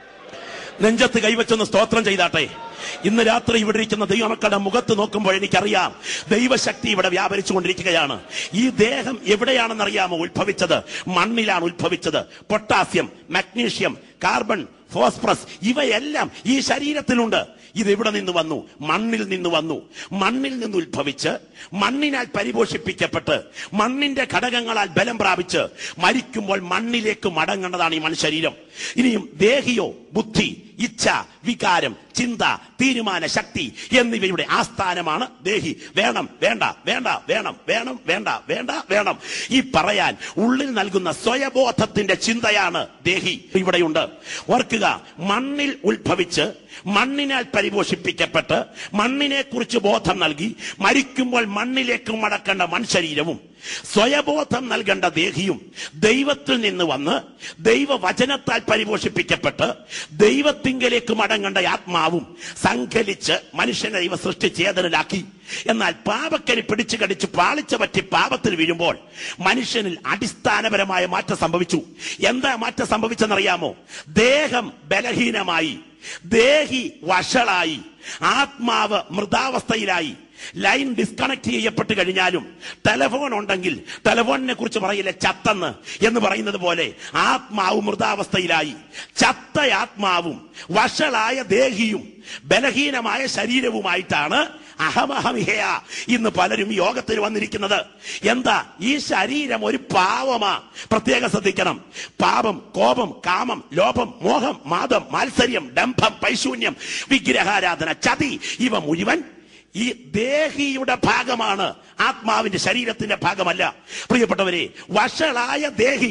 നെഞ്ചത്ത് കൈവച്ചൊന്ന് സ്തോത്രം ചെയ്താട്ടെ. ഇന്ന് രാത്രി ഇവിടെ ഇരിക്കുന്ന ദൈവമക്കളുടെ മുഖത്ത് നോക്കുമ്പോൾ എനിക്കറിയാം ദൈവശക്തി ഇവിടെ വ്യാപരിച്ചു കൊണ്ടിരിക്കുകയാണ്. ഈ ദേഹം എവിടെയാണെന്നറിയാമോ ഉത്ഭവിച്ചത്? മണ്ണിലാണ് ഉത്ഭവിച്ചത്. പൊട്ടാസ്യം, മഗ്നീഷ്യം, കാർബൺ, ഫോസ്ഫറസ് ഇവയെല്ലാം ഈ ശരീരത്തിലുണ്ട്. ഇത് എവിടെ നിന്ന് വന്നു? മണ്ണിൽ നിന്ന് വന്നു. മണ്ണിൽ നിന്ന് ഉത്ഭവിച്ച് മണ്ണിനാൽ പരിപോഷിപ്പിക്കപ്പെട്ട് മണ്ണിന്റെ ഘടകങ്ങളാൽ ബലം പ്രാപിച്ച് മരിക്കുമ്പോൾ മണ്ണിലേക്ക് മടങ്ങേണ്ടതാണ് ഈ മനുശരീരം. ഇനിയും ദേഹിയോ ബുദ്ധി, ഇച്ഛ, വികാരം, ചിന്ത, തീരുമാന ശക്തി എന്നിവയുടെ ആസ്ഥാനമാണ് ദേഹി. വേണം വേണ്ട വേണ്ട വേണം വേണം വേണ്ട വേണ്ട വേണം ഈ പറയാൻ ഉള്ളിൽ നൽകുന്ന സ്വയബോധത്തിന്റെ ചിന്തയാണ് ദേഹി ഇവിടെയുണ്ട്. ഓർക്കുക, മണ്ണിൽ ഉത്ഭവിച്ച് മണ്ണിനാൽ പരിപോഷിപ്പിക്കപ്പെട്ട് മണ്ണിനെ കുറിച്ച് ബോധം നൽകി മരിക്കുമ്പോൾ മണ്ണിലേക്ക് മടക്കേണ്ട മൺശരീരവും സ്വയബോധം നൽകേണ്ട ദേഹിയും ദൈവത്തിൽ നിന്ന് വന്ന് ദൈവവചനത്താൽ പരിപോഷിപ്പിക്കപ്പെട്ട് ദൈവത്തിങ്കലേക്ക് മടങ്ങേണ്ട ആത്മാവും സങ്കലിച്ച് മനുഷ്യനെ ദൈവം സൃഷ്ടിച്ചേതനാക്കി. എന്നാൽ പാപക്കരി പിടിച്ചു കടിച്ച് പാളിച്ച പറ്റി പാപത്തിൽ വീഴുമ്പോൾ മനുഷ്യനിൽ അടിസ്ഥാനപരമായ മാറ്റം സംഭവിച്ചു. എന്താ മാറ്റം സംഭവിച്ചെന്നറിയാമോ? ദേഹം ബലഹീനമായി, ദേഹി വഷളായി, ആത്മാവ് മൃതാവസ്ഥയിലായി. ലൈൻ ഡിസ്കണക്ട് ചെയ്യപ്പെട്ട് കഴിഞ്ഞാലും ടെലഫോൺ ഉണ്ടെങ്കിൽ ടെലഫോണിനെ കുറിച്ച് പറയില്ല ചത്തെന്ന് എന്ന് പറയുന്നത് പോലെ ആത്മാവ് മൃതാവസ്ഥയിലായി. ചത്ത ആത്മാവും വഷളായ ദേഹിയും ബലഹീനമായ ശരീരവുമായിട്ടാണ് അഹമഹമിഹയ. ഇന്ന് പലരും യോഗത്തിൽ വന്നിരിക്കുന്നത് എന്താ? ഈ ശരീരം ഒരു പാവമാ. പ്രത്യേകം ശ്രദ്ധിക്കണം. പാപം, കോപം, കാമം, ലോഭം, മോഹം, മാദം, മാത്സര്യം, ഡംഭം, പൈശൂന്യം, വിഗ്രഹാരാധന, ചതി, ഇവ മുഴുവൻ ഈ ദേഹിയുടെ ഭാഗമാണ്, ആത്മാവിന്റെ ശരീരത്തിന്റെ ഭാഗമല്ല. പ്രിയപ്പെട്ടവരെ, വഷളായ ദേഹി,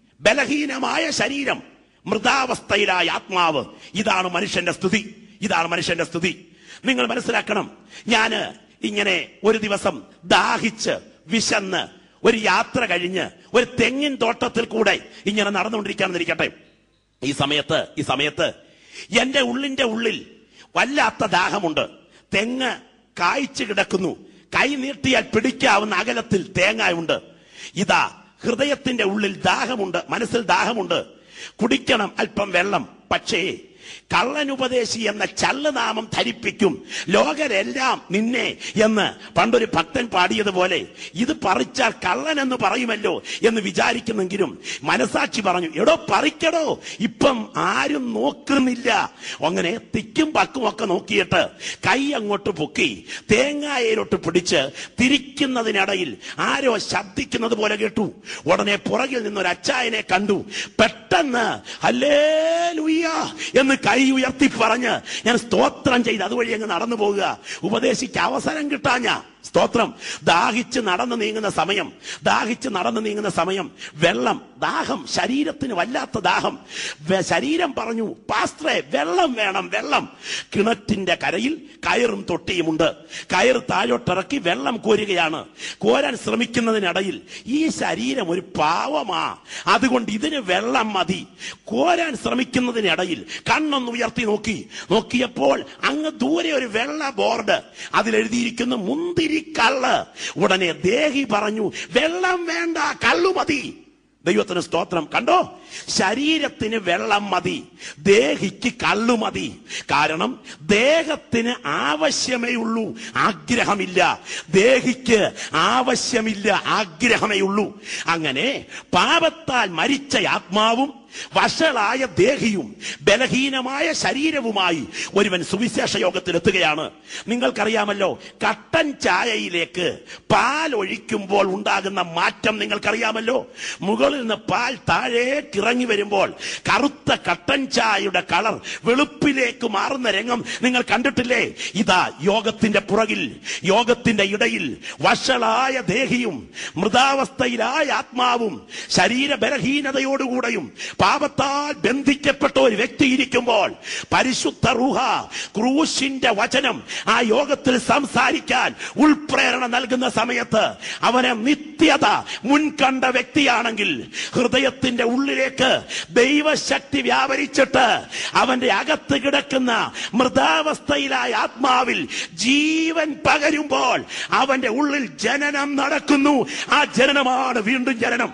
ബലഹീനമായ ശരീരം, മൃതാവസ്ഥയിലായ ആത്മാവ്, ഇതാണ് മനുഷ്യന്റെ സ്ഥിതി. ഇതാണ് മനുഷ്യന്റെ സ്ഥിതി. നിങ്ങൾ മനസ്സിലാക്കണം. ഞാന് ഇങ്ങനെ ഒരു ദിവസം ദാഹിച്ച് വിശന്ന് ഒരു യാത്ര കഴിഞ്ഞ് ഒരു തെങ്ങിൻ തോട്ടത്തിൽ കൂടെ ഇങ്ങനെ നടന്നുകൊണ്ടിരിക്കാന്നിരിക്കട്ടെ. ഈ സമയത്ത് ഈ സമയത്ത് എന്റെ ഉള്ളിന്റെ ഉള്ളിൽ വല്ലാത്ത ദാഹമുണ്ട്. തെങ്ങ് കായ്ച്ചു കിടക്കുന്നു. കൈ നീട്ടിയാൽ പിടിക്കാവുന്ന അകലത്തിൽ തേങ്ങയുണ്ട്. ഇതാ ഹൃദയത്തിന്റെ ഉള്ളിൽ ദാഹമുണ്ട്, മനസ്സിൽ ദാഹമുണ്ട്. കുടിക്കണം അല്പം വെള്ളം. പക്ഷേ കള്ളനുപദേശി എന്ന ചള്ളുനാമം ധരിപ്പിക്കും ലോകരെല്ലാം നിന്നെ എന്ന് പണ്ടൊരു ഭക്തൻ പാടിയതുപോലെ ഇത് പറിച്ചാൽ കള്ളൻ എന്ന് പറയുമല്ലോ എന്ന് വിചാരിക്കുന്നെങ്കിലും മനസാക്ഷി പറഞ്ഞു, എടോ പറിക്കടോ, ഇപ്പം ആരും നോക്കുന്നില്ല. അങ്ങനെ തിക്കും പക്കും ഒക്കെ നോക്കിയിട്ട് കൈ അങ്ങോട്ട് പൊക്കി തേങ്ങായയിലോട്ട് പിടിച്ച് തിരിക്കുന്നതിനിടയിൽ ആരോ ശബ്ദിക്കുന്നത് പോലെ കേട്ടു. ഉടനെ പുറകിൽ നിന്നൊരു അച്ചായനെ കണ്ടു. പെട്ടെന്ന് ഹല്ലേലൂയ എന്ന് കൈ ഉയർത്തി പറഞ്ഞ് ഞാൻ സ്തോത്രം ചെയ്ത് അതുവഴി അങ്ങ് നടന്നു പോകുക. ഉപദേശിക്ക് അവസരം കിട്ടാഞ്ഞ സ്തോത്രം. ദാഹിച്ച് നടന്നു നീങ്ങുന്ന സമയം ദാഹിച്ച് നടന്നു നീങ്ങുന്ന സമയം വെള്ളം, ദാഹം, ശരീരത്തിന് വല്ലാത്ത ദാഹം. ശരീരം പറഞ്ഞു, പാസ്റ്ററെ വെള്ളം വേണം, വെള്ളം. കിണറ്റിന്റെ കരയിൽ കയറും തൊട്ടിയുമുണ്ട്. കയർ താഴോട്ടിറക്കി വെള്ളം കോരുകയാണ്. കോരാൻ ശ്രമിക്കുന്നതിനിടയിൽ ഈ ശരീരം ഒരു പാവമാ, അതുകൊണ്ട് ഇതിന് വെള്ളം മതി. കോരാൻ ശ്രമിക്കുന്നതിനിടയിൽ കണ്ണൊന്ന് ഉയർത്തി നോക്കി. നോക്കിയപ്പോൾ അങ്ങ് ദൂരെ ഒരു വെള്ള ബോർഡ്, അതിലെഴുതിയിരിക്കുന്നു മുന്തിരി കള്ള്. ഉടനെ ദേഹി പറഞ്ഞു, വെള്ളം വേണ്ട, കള്ളു മതി. ദൈവത്തിന് സ്തോത്രം. കണ്ടോ, ശരീരത്തിന് വെള്ളം മതി, ദേഹിക്ക് കള്ളു മതി. കാരണം ദേഹത്തിന് ആവശ്യമേ ഉള്ളൂ, ആഗ്രഹമില്ല. ദേഹിക്ക് ആവശ്യമില്ല, ആഗ്രഹമേ ഉള്ളൂ. അങ്ങനെ പാപത്താൽ മരിച്ച ആത്മാവും വഷളായ ദേഹിയും ബലഹീനമായ ശരീരവുമായി ഒരുവൻ സുവിശേഷ യോഗത്തിൽ എത്തുകയാണ്. നിങ്ങൾക്കറിയാമല്ലോ, കട്ടൻ ചായയിലേക്ക് പാൽ ഒഴിക്കുമ്പോൾ ഉണ്ടാകുന്ന മാറ്റം നിങ്ങൾക്കറിയാമല്ലോ. മുകളിൽ നിന്ന് പാൽ താഴേക്കിറങ്ങി വരുമ്പോൾ കറുത്ത കട്ടൻ ചായയുടെ കളർ വെളുപ്പിലേക്ക് മാറുന്ന രംഗം നിങ്ങൾ കണ്ടിട്ടില്ലേ? ഇതാ യോഗത്തിന്റെ പുറകിൽ, യോഗത്തിന്റെ ഇടയിൽ വഷളായ ദേഹിയും മൃതാവസ്ഥയിലായ ആത്മാവും ശരീര ബലഹീനതയോടുകൂടെയും പാപത്താൽ ബന്ധിക്കപ്പെട്ട ഒരു വ്യക്തി ഇരിക്കുമ്പോൾ പരിശുദ്ധ റൂഹ ക്രൂശിന്റെ വചനം ആ യോഗത്തിൽ സംസാരിക്കാൻ ഉൾപ്രേരണ നൽകുന്ന സമയത്ത് അവനെ നിത്യത മുൻകണ്ട വ്യക്തിയാണെങ്കിൽ ഹൃദയത്തിന്റെ ഉള്ളിലേക്ക് ദൈവശക്തി വ്യാപരിച്ചിട്ട് അവന്റെ അകത്ത് കിടക്കുന്ന മൃതാവസ്ഥയിലായ ആത്മാവിൽ ജീവൻ പകരുമ്പോൾ അവന്റെ ഉള്ളിൽ ജനനം നടക്കുന്നു. ആ ജനനമാണ് വീണ്ടും ജനനം.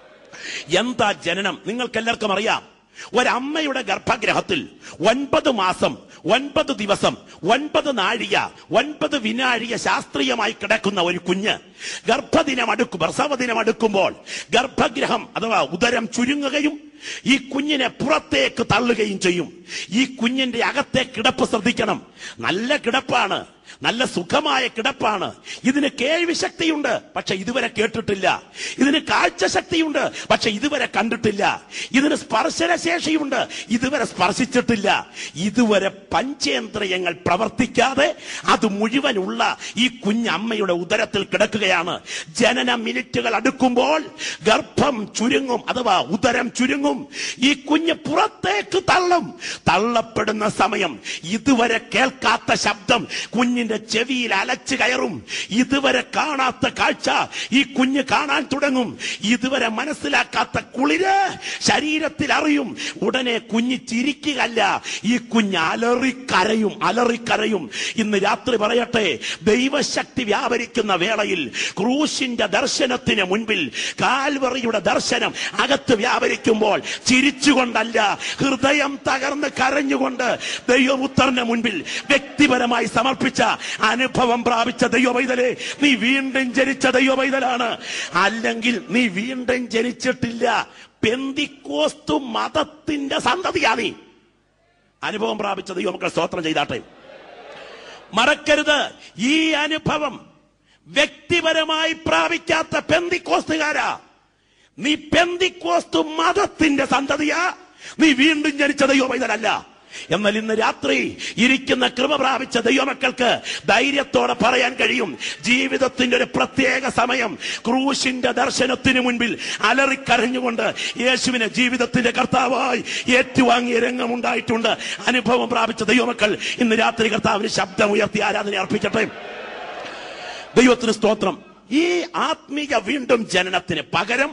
എന്താ ജനനം? നിങ്ങൾക്കെല്ലാവർക്കും അറിയാം. ഒരമ്മയുടെ ഗർഭഗ്രഹത്തിൽ ഒൻപത് മാസം, ഒൻപത് ദിവസം, ഒൻപത് നാഴിക, ഒൻപത് വിനാഴിക ശാസ്ത്രീയമായി കിടക്കുന്ന ഒരു കുഞ്ഞ് ഗർഭദിനം അടുക്കും, പ്രസവദിനം അടുക്കുമ്പോൾ ഗർഭഗ്രഹം അഥവാ ഉദരം ചുരുങ്ങുകയും ഈ കുഞ്ഞിനെ പുറത്തേക്ക് തള്ളുകയും ചെയ്യും. ഈ കുഞ്ഞിന്റെ അകത്തെ കിടപ്പ് ശ്രദ്ധിക്കണം. നല്ല കിടപ്പാണ്, നല്ല സുഖമായ കിടപ്പാണ്. ഇതിന് കേൾവി ശക്തിയുണ്ട്, പക്ഷെ ഇതുവരെ കേട്ടിട്ടില്ല. ഇതിന് കാഴ്ച ശക്തിയുണ്ട്, പക്ഷെ ഇതുവരെ കണ്ടിട്ടില്ല. ഇതിന് സ്പർശന ശേഷിയുണ്ട്, ഇതുവരെ സ്പർശിച്ചിട്ടില്ല. ഇതുവരെ പഞ്ചേന്ദ്രിയങ്ങൾ പ്രവർത്തിക്കാതെ അത് മുഴുവനുള്ള ഈ കുഞ്ഞമ്മയുടെ ഉദരത്തിൽ കിടക്കുകയാണ്. ജനന മിനിറ്റുകൾ അടുക്കുമ്പോൾ ഗർഭം ചുരുങ്ങും, അഥവാ ഉദരം ചുരുങ്ങും. ഈ കുഞ്ഞ് പുറത്തേക്ക് തള്ളും. തള്ളപ്പെടുന്ന സമയം ഇതുവരെ കേൾക്കാത്ത ശബ്ദം കുഞ്ഞിന്റെ ചെവിയിൽ അലച്ചു കയറും. ഇതുവരെ കാണാത്ത കാഴ്ച ഈ കുഞ്ഞ് കാണാൻ തുടങ്ങും. ഇതുവരെ മനസ്സിലാക്കാത്ത കുളിര് ശരീരത്തിൽ അറിയും. ഉടനെ കുഞ്ഞ് ചിരിക്കുകയല്ല, ഈ കുഞ്ഞ് അലറിക്കരയും, അലറിക്കരയും. ഇന്ന് രാത്രി പറയട്ടെ, ദൈവശക്തി വ്യാപരിക്കുന്ന വേളയിൽ ക്രൂശിന്റെ ദർശനത്തിന് മുൻപിൽ കാൽവറിയുടെ ദർശനം അകത്ത് വ്യാപരിക്കുമ്പോൾ ചിരിച്ചുകൊണ്ടല്ല, ഹൃദയം തകർന്ന് കരഞ്ഞുകൊണ്ട് ദൈവപുത്രന്റെ മുൻപിൽ വ്യക്തിപരമായി സമർപ്പിച്ച അനുഭവം പ്രാപിച്ച ദൈവപൈതലേ, നീ വീണ്ടും ജനിച്ച ദൈവപൈതലാണ്. അല്ലെങ്കിൽ നീ വീണ്ടും ജനിച്ചിട്ടില്ല. പെന്തിക്കോസ്തു മതത്തിന്റെ സന്തതിയാ നീ. അനുഭവം പ്രാപിച്ച ദൈവമക്കൾ സ്തോത്രം ചെയ്താട്ടെ. മറക്കരുത്, ഈ അനുഭവം വ്യക്തിപരമായി പ്രാപിക്കാത്ത പെന്തിക്കോസ്തുകാരാ. നീ പെന്തിക്കോസ്തു മതത്തിന്റെ സന്തതിയാ, നീ വീണ്ടും ജനിച്ച ദൈവമൈതലല്ല. എന്നാൽ ഇന്ന് രാത്രി ഇരിക്കുന്ന കൃപ പ്രാപിച്ച ദൈവമക്കൾക്ക് ധൈര്യത്തോടെ പറയാൻ കഴിയും, ജീവിതത്തിന്റെ ഒരു പ്രത്യേക സമയം ക്രൂശിന്റെ ദർശനത്തിന് മുൻപിൽ അലറിക്കരഞ്ഞുകൊണ്ട് യേശുവിനെ ജീവിതത്തിന്റെ കർത്താവായി ഏറ്റുവാങ്ങിയ രംഗമുണ്ടായിട്ടുണ്ട്. അനുഭവം പ്രാപിച്ച ദൈവമക്കൾ ഇന്ന് രാത്രി കർത്താവിന് ശബ്ദമുയർത്തി ആരാധന അർപ്പിക്കട്ടെ. ദൈവത്തിന് സ്തോത്രം. ഈ ആത്മീയ വീണ്ടും ജനനത്തിന് പകരം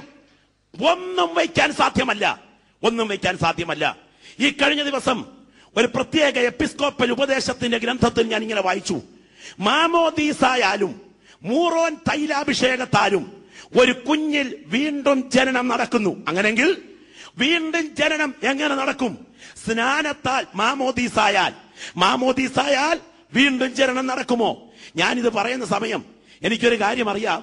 ഒന്നും വയ്ക്കാൻ സാധ്യമല്ല, ഒന്നും വയ്ക്കാൻ സാധ്യമല്ല. ഈ കഴിഞ്ഞ ദിവസം ഒരു പ്രത്യേക എപ്പിസ്കോപ്പൽ ഉപദേശത്തിന്റെ ഗ്രന്ഥത്തിൽ ഞാൻ ഇങ്ങനെ വായിച്ചു, മാമോദീസായാലും മൂറോൻ തൈലാഭിഷേകത്താലും ഒരു കുഞ്ഞിൽ വീണ്ടും ജനനം നടക്കുന്നു. അങ്ങനെങ്കിൽ വീണ്ടും ജനനം എങ്ങനെ നടക്കും? സ്നാനത്താൽ മാമോദീസായാൽ മാമോദീസായാൽ വീണ്ടും ജനനം നടക്കുമോ? ഞാനിത് പറയുന്ന സമയം എനിക്കൊരു കാര്യം അറിയാം.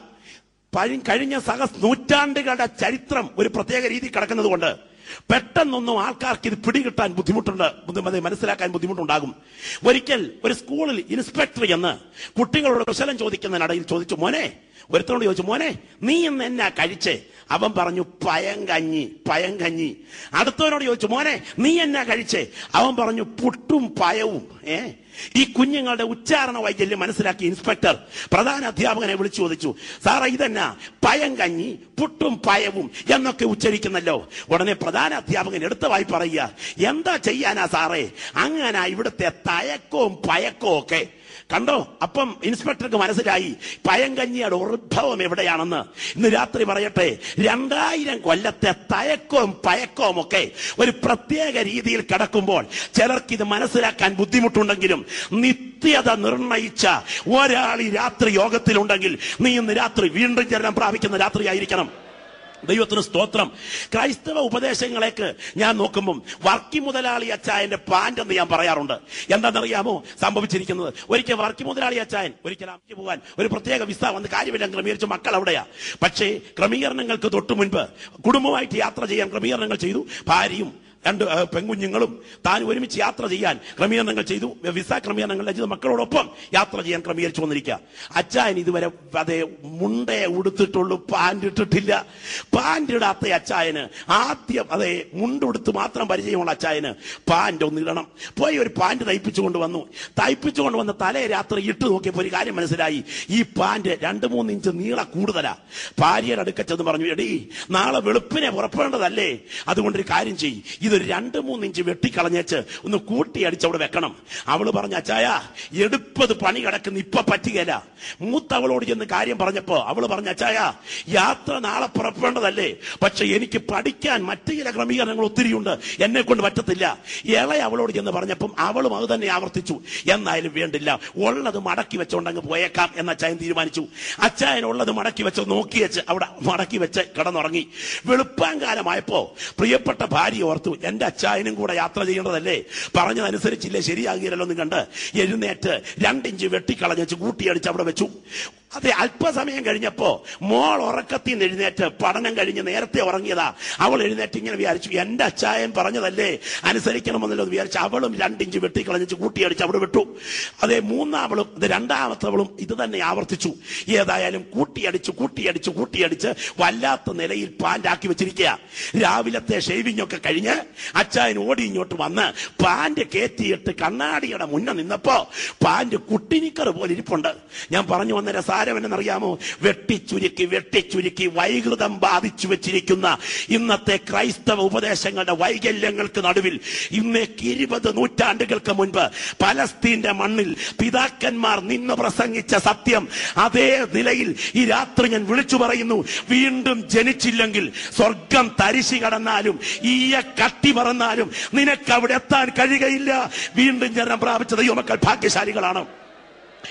കഴിഞ്ഞ സഹ നൂറ്റാണ്ടുകളുടെ ചരിത്രം ഒരു പ്രത്യേക രീതി കിടക്കുന്നത് കൊണ്ട് പെട്ടെന്നൊന്നും ആൾക്കാർക്ക് ഇത് പിടികിട്ടാൻ ബുദ്ധിമുട്ടുണ്ട്, മനസ്സിലാക്കാൻ ബുദ്ധിമുട്ടുണ്ടാകും. ഒരിക്കൽ ഒരു സ്കൂളിൽ ഇൻസ്പെക്ടർ എന്ന് കുട്ടികളോട് കുശലം ചോദിക്കുന്നതിനിടയിൽ ചോദിച്ചു, മോനെ, ഒരുത്തനോട് ചോദിച്ചു, മോനെ നീ ഇന്ന് എന്നാ കഴിച്ചേ? അവൻ പറഞ്ഞു, പയങ്കഞ്ഞി പയങ്കഞ്ഞി. അടുത്തവനോട് ചോദിച്ചു, മോനെ നീ എന്നാ കഴിച്ചേ? അവൻ പറഞ്ഞു, പുട്ടും പയവും. ഏ ഈ കുഞ്ഞുങ്ങളുടെ ഉച്ചാരണ വൈകല്യം മനസ്സിലാക്കി ഇൻസ്പെക്ടർ പ്രധാന അധ്യാപകനെ വിളിച്ചു ചോദിച്ചു, സാറേ ഇതെന്നാ പയങ്കഞ്ഞി പുട്ടും പയവും എന്നൊക്കെ ഉച്ചരിക്കുന്നല്ലോ? ഉടനെ പ്രധാന അധ്യാപകൻ എടുത്തവായി പറയുക, എന്താ ചെയ്യാനാ സാറേ, അങ്ങനെ ഇവിടുത്തെ തയക്കവും പയക്കവും ഒക്കെ കണ്ടോ. അപ്പം ഇൻസ്പെക്ടർക്ക് മനസ്സിലായി പയങ്കഞ്ഞിയുടെ ഉത്ഭവം എവിടെയാണെന്ന്. ഇന്ന് രാത്രി പറയട്ടെ, രണ്ടായിരം കൊല്ലത്തെ തയക്കവും പയക്കവും ഒക്കെ ഒരു പ്രത്യേക രീതിയിൽ കിടക്കുമ്പോൾ ചിലർക്ക് ഇത് മനസ്സിലാക്കാൻ ബുദ്ധിമുട്ടുണ്ടെങ്കിലും നിത്യത നിർണയിച്ച ഒരാൾ ഈ രാത്രി യോഗത്തിലുണ്ടെങ്കിൽ നീ ഇന്ന് രാത്രി വീണ്ടും ജനനം പ്രാപിക്കുന്ന രാത്രിയായിരിക്കണം. ദൈവത്തിന് സ്തോത്രം. ക്രൈസ്തവ ഉപദേശങ്ങളേക്ക് ഞാൻ നോക്കുമ്പോൾ വർക്കി മുതലാളി അച്ചായന്റെ പാന്റ് എന്ന് ഞാൻ പറയാറുണ്ട്. എന്താണെന്നറിയാമോ സംഭവിച്ചിരിക്കുന്നത്? ഒരിക്കൽ വർക്കി മുതലാളി അച്ചായൻ ഒരിക്കൽ അമ്മയ്ക്ക് പോകാൻ ഒരു പ്രത്യേക വിസ വന്ന് കാര്യമില്ല ക്രമീകരിച്ചു. മക്കൾ അവിടെയാ. പക്ഷേ ക്രമീകരണങ്ങൾക്ക് തൊട്ടു മുൻപ് കുടുംബമായിട്ട് യാത്ര ചെയ്യാൻ ക്രമീകരണങ്ങൾ ചെയ്തു. ഭാര്യയും രണ്ട് പെൺകുഞ്ഞുങ്ങളും താൻ ഒരുമിച്ച് യാത്ര ചെയ്യാൻ ക്രമീകരണങ്ങൾ ചെയ്തു. വിസ ക്രമീകരണങ്ങൾ ചെയ്ത് മക്കളോടൊപ്പം യാത്ര ചെയ്യാൻ ക്രമീകരിച്ചു വന്നിരിക്കുക. അച്ചായൻ ഇതുവരെ അതേ മുണ്ടേ ഉടുത്തിട്ടുള്ളൂ, പാൻറ് ഇട്ടിട്ടില്ല. പാൻറ് ഇടാത്ത അച്ചായന് ആദ്യം അതേ മുണ്ടുടുത്ത് മാത്രം പരിചയമുള്ള അച്ചായന് പാൻറ് ഒന്ന് ഇടണം. പോയി ഒരു പാൻറ് തയ്പ്പിച്ചുകൊണ്ട് വന്നു. തയ്പ്പിച്ചുകൊണ്ട് വന്ന് തലേ രാത്രി ഇട്ട് നോക്കിയപ്പോൾ ഒരു കാര്യം മനസ്സിലായി, ഈ പാൻറ് രണ്ട് മൂന്ന് ഇഞ്ച് നീള കൂടുതലാ. ഭാര്യയുടെ അടുക്ക ചെന്ന് പറഞ്ഞു, എടീ നാളെ വെളുപ്പിനെ പുറപ്പെടേണ്ടതല്ലേ, അതുകൊണ്ടൊരു കാര്യം ചെയ്യും, ഇതൊരു രണ്ട് മൂന്ന് ഇഞ്ച് വെട്ടിക്കളഞ്ഞേച്ച് ഒന്ന് കൂട്ടിയടിച്ച് അവിടെ വെക്കണം. അവള് പറഞ്ഞ, അച്ചായ എടുപ്പത് പണി കിടക്കുന്ന ഇപ്പൊ പറ്റുകയില്ല. മൂത്തവളോട് ചെന്ന് കാര്യം പറഞ്ഞപ്പോ അവള് പറഞ്ഞ, അച്ചായ യാത്ര നാളെ പുറപ്പെടേണ്ടതല്ലേ, പക്ഷെ എനിക്ക് പഠിക്കാൻ മറ്റു ചില ക്രമീകരണങ്ങൾ ഒത്തിരിയുണ്ട്, എന്നെ കൊണ്ട് പറ്റത്തില്ല. ഇളയ അവളോട് ചെന്ന് പറഞ്ഞപ്പം അവളും അത് തന്നെ ആവർത്തിച്ചു. എന്നായാലും വേണ്ടില്ല, ഉള്ളത് മടക്കി വെച്ചോണ്ടങ്ങ് പോയേക്കാം എന്ന് അച്ചായൻ തീരുമാനിച്ചു. അച്ചായൻ ഉള്ളത് മടക്കി വെച്ച് നോക്കി വെച്ച് അവിടെ മടക്കി വെച്ച് കിടന്നുറങ്ങി. വെളുപ്പാങ്കാലമായപ്പോ പ്രിയപ്പെട്ട ഭാര്യ ഓർത്തു, എന്റെ അച്ചായനും കൂടെ യാത്ര ചെയ്യേണ്ടതല്ലേ, പറഞ്ഞതനുസരിച്ചില്ലേ ശരിയാകില്ലല്ലോ എന്ന് കണ്ട് എഴുന്നേറ്റ് രണ്ടിഞ്ച് വെട്ടിക്കളഞ്ഞ് കൂട്ടിയടിച്ച് അവിടെ വെച്ചു. അതെ, അല്പസമയം കഴിഞ്ഞപ്പോ മോൾ ഉറക്കത്തിൽ നിന്ന് എഴുന്നേറ്റ്, പഠനം കഴിഞ്ഞ് നേരത്തെ ഉറങ്ങിയതാ, അവൾ എഴുന്നേറ്റ് ഇങ്ങനെ വിചാരിച്ചു, എന്റെ അച്ചായൻ പറഞ്ഞതല്ലേ അനുസരിക്കണമെന്നല്ലോ എന്ന് വിചാരിച്ചു അവളും രണ്ടിഞ്ച് വെട്ടിക്കളഞ്ഞ് കൂട്ടിയടിച്ച് അവിടെ വിട്ടു. അതെ, മൂന്നാമളും ഇത് രണ്ടാമത്തവളും ഇത് തന്നെ ആവർത്തിച്ചു. ഏതായാലും കൂട്ടിയടിച്ച് കൂട്ടിയടിച്ച് കൂട്ടിയടിച്ച് വല്ലാത്ത നിലയിൽ പാൻറ്റാക്കി വെച്ചിരിക്കുക. രാവിലത്തെ ഷേവിംഗ് ഒക്കെ കഴിഞ്ഞ് അച്ചായൻ ഓടി ഇങ്ങോട്ട് വന്ന് പാൻറ് കയറ്റിയിട്ട് കണ്ണാടിയുടെ മുന്നേ നിന്നപ്പോ പാൻറ് കുട്ടിനിക്കർ പോലെ ഇരിപ്പുണ്ട്. ഞാൻ പറഞ്ഞു വന്ന രസാരം എന്നറിയാമോ? വെട്ടിച്ചുരുക്കി വെട്ടിച്ചുരുക്കി വൈകൃതം ബാധിച്ചു വെച്ചിരിക്കുന്ന ഇന്നത്തെ ക്രൈസ്തവ ഉപദേശങ്ങളുടെ വൈകല്യങ്ങൾക്ക് നടുവിൽ ഇന്നേക്ക് ഇരുപത് നൂറ്റാണ്ടുകൾക്ക് മുൻപ് പലസ്തീന്റെ മണ്ണിൽ പിതാക്കന്മാർ നിന്ന് പ്രസംഗിച്ച സത്യം അതേ നിലയിൽ ഈ രാത്രി ഞാൻ വിളിച്ചു പറയുന്നു. വീണ്ടും ജനിച്ചില്ലെങ്കിൽ സ്വർഗം തരിശി കടന്നാലും ഈയ കട്ടി പറന്നാലും നിനക്ക് അവിടെ എത്താൻ കഴിയുകയില്ല. വീണ്ടും ജനനം പ്രാപിച്ച ദൈവമക്കൾ ഭാഗ്യശാലികളാണ്.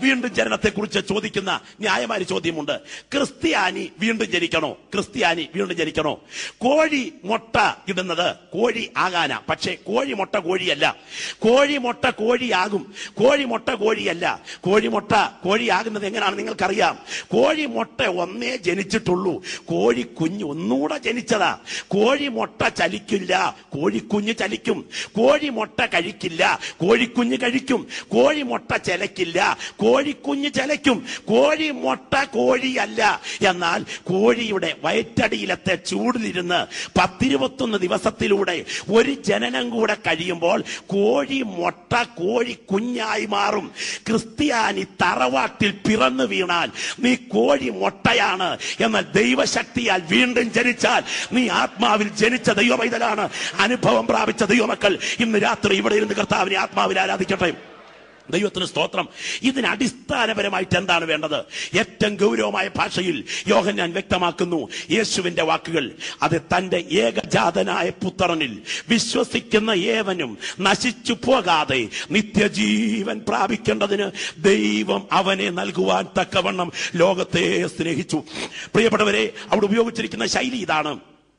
വീണ്ടും ജനനത്തെ കുറിച്ച് ചോദിക്കുന്ന ന്യായമായ ചോദ്യമുണ്ട്. ക്രിസ്ത്യാനി വീണ്ടും ജനിക്കണോ? ക്രിസ്ത്യാനി വീണ്ടും ജനിക്കണോ? കോഴി മുട്ട ഇടുന്നത് കോഴി ആകാനാ, പക്ഷേ കോഴി മുട്ട കോഴിയല്ല. കോഴി മുട്ട കോഴിയാകും, കോഴി മുട്ട കോഴിയല്ല. കോഴി മുട്ട കോഴിയാകുന്നത് എങ്ങനെയാണ് നിങ്ങൾക്കറിയാം. കോഴി മുട്ട ഒന്നേ ജനിച്ചിട്ടുള്ളൂ, കോഴി കുഞ്ഞ് ഒന്നുകൂടെ ജനിച്ചതാ. കോഴി മുട്ട ചലിക്കില്ല, കോഴിക്കുഞ്ഞ് ചലിക്കും. കോഴി മുട്ട കഴിക്കില്ല, കോഴിക്കുഞ്ഞ് കഴിക്കും. കോഴി മുട്ട ചെലക്കില്ല, കോഴിക്കുഞ്ഞ് ചെലയ്ക്കും. കോഴി മുട്ട കോഴിയല്ല. എന്നാൽ കോഴിയുടെ വയറ്റടിയിലത്തെ ചൂടിലിരുന്ന് പത്തിരുപത്തൊന്ന് ദിവസത്തിലൂടെ ഒരു ജനനം കൂടെ കഴിയുമ്പോൾ കോഴി മുട്ട കോഴി കുഞ്ഞായി മാറും. ക്രിസ്ത്യാനി തറവാട്ടിൽ പിറന്നു വീണാൽ നീ കോഴി മുട്ടയാണ്. എന്നാൽ ദൈവശക്തിയാൽ വീണ്ടും ജനിച്ചാൽ നീ ആത്മാവിൽ ജനിച്ച ദൈവമൈതലാണ്. അനുഭവം പ്രാപിച്ച ദൈവമക്കൾ ഇന്ന് രാത്രി ഇവിടെ ഇരുന്ന് കർത്താവിനെ ആത്മാവിൽ ആരാധിക്കട്ടെ. ദൈവത്തിന് സ്തോത്രം. ഇതിന് അടിസ്ഥാനപരമായിട്ട് എന്താണ് വേണ്ടത്? ഏറ്റവും ഗൗരവമായ ഭാഷയിൽ യോഹന്നാൻ വ്യക്തമാക്കുന്നു യേശുവിന്റെ വാക്കുകൾ. അത് തന്റെ ഏകജാതനായ പുത്രനിൽ വിശ്വസിക്കുന്ന ഏവനും നശിച്ചു പോകാതെ നിത്യജീവൻ പ്രാപിക്കേണ്ടതിന് ദൈവം അവനെ നൽകുവാൻ തക്കവണ്ണം ലോകത്തെ സ്നേഹിച്ചു. പ്രിയപ്പെട്ടവരെ, അവിടെ ഉപയോഗിച്ചിരിക്കുന്ന ശൈലി ഇതാണ്.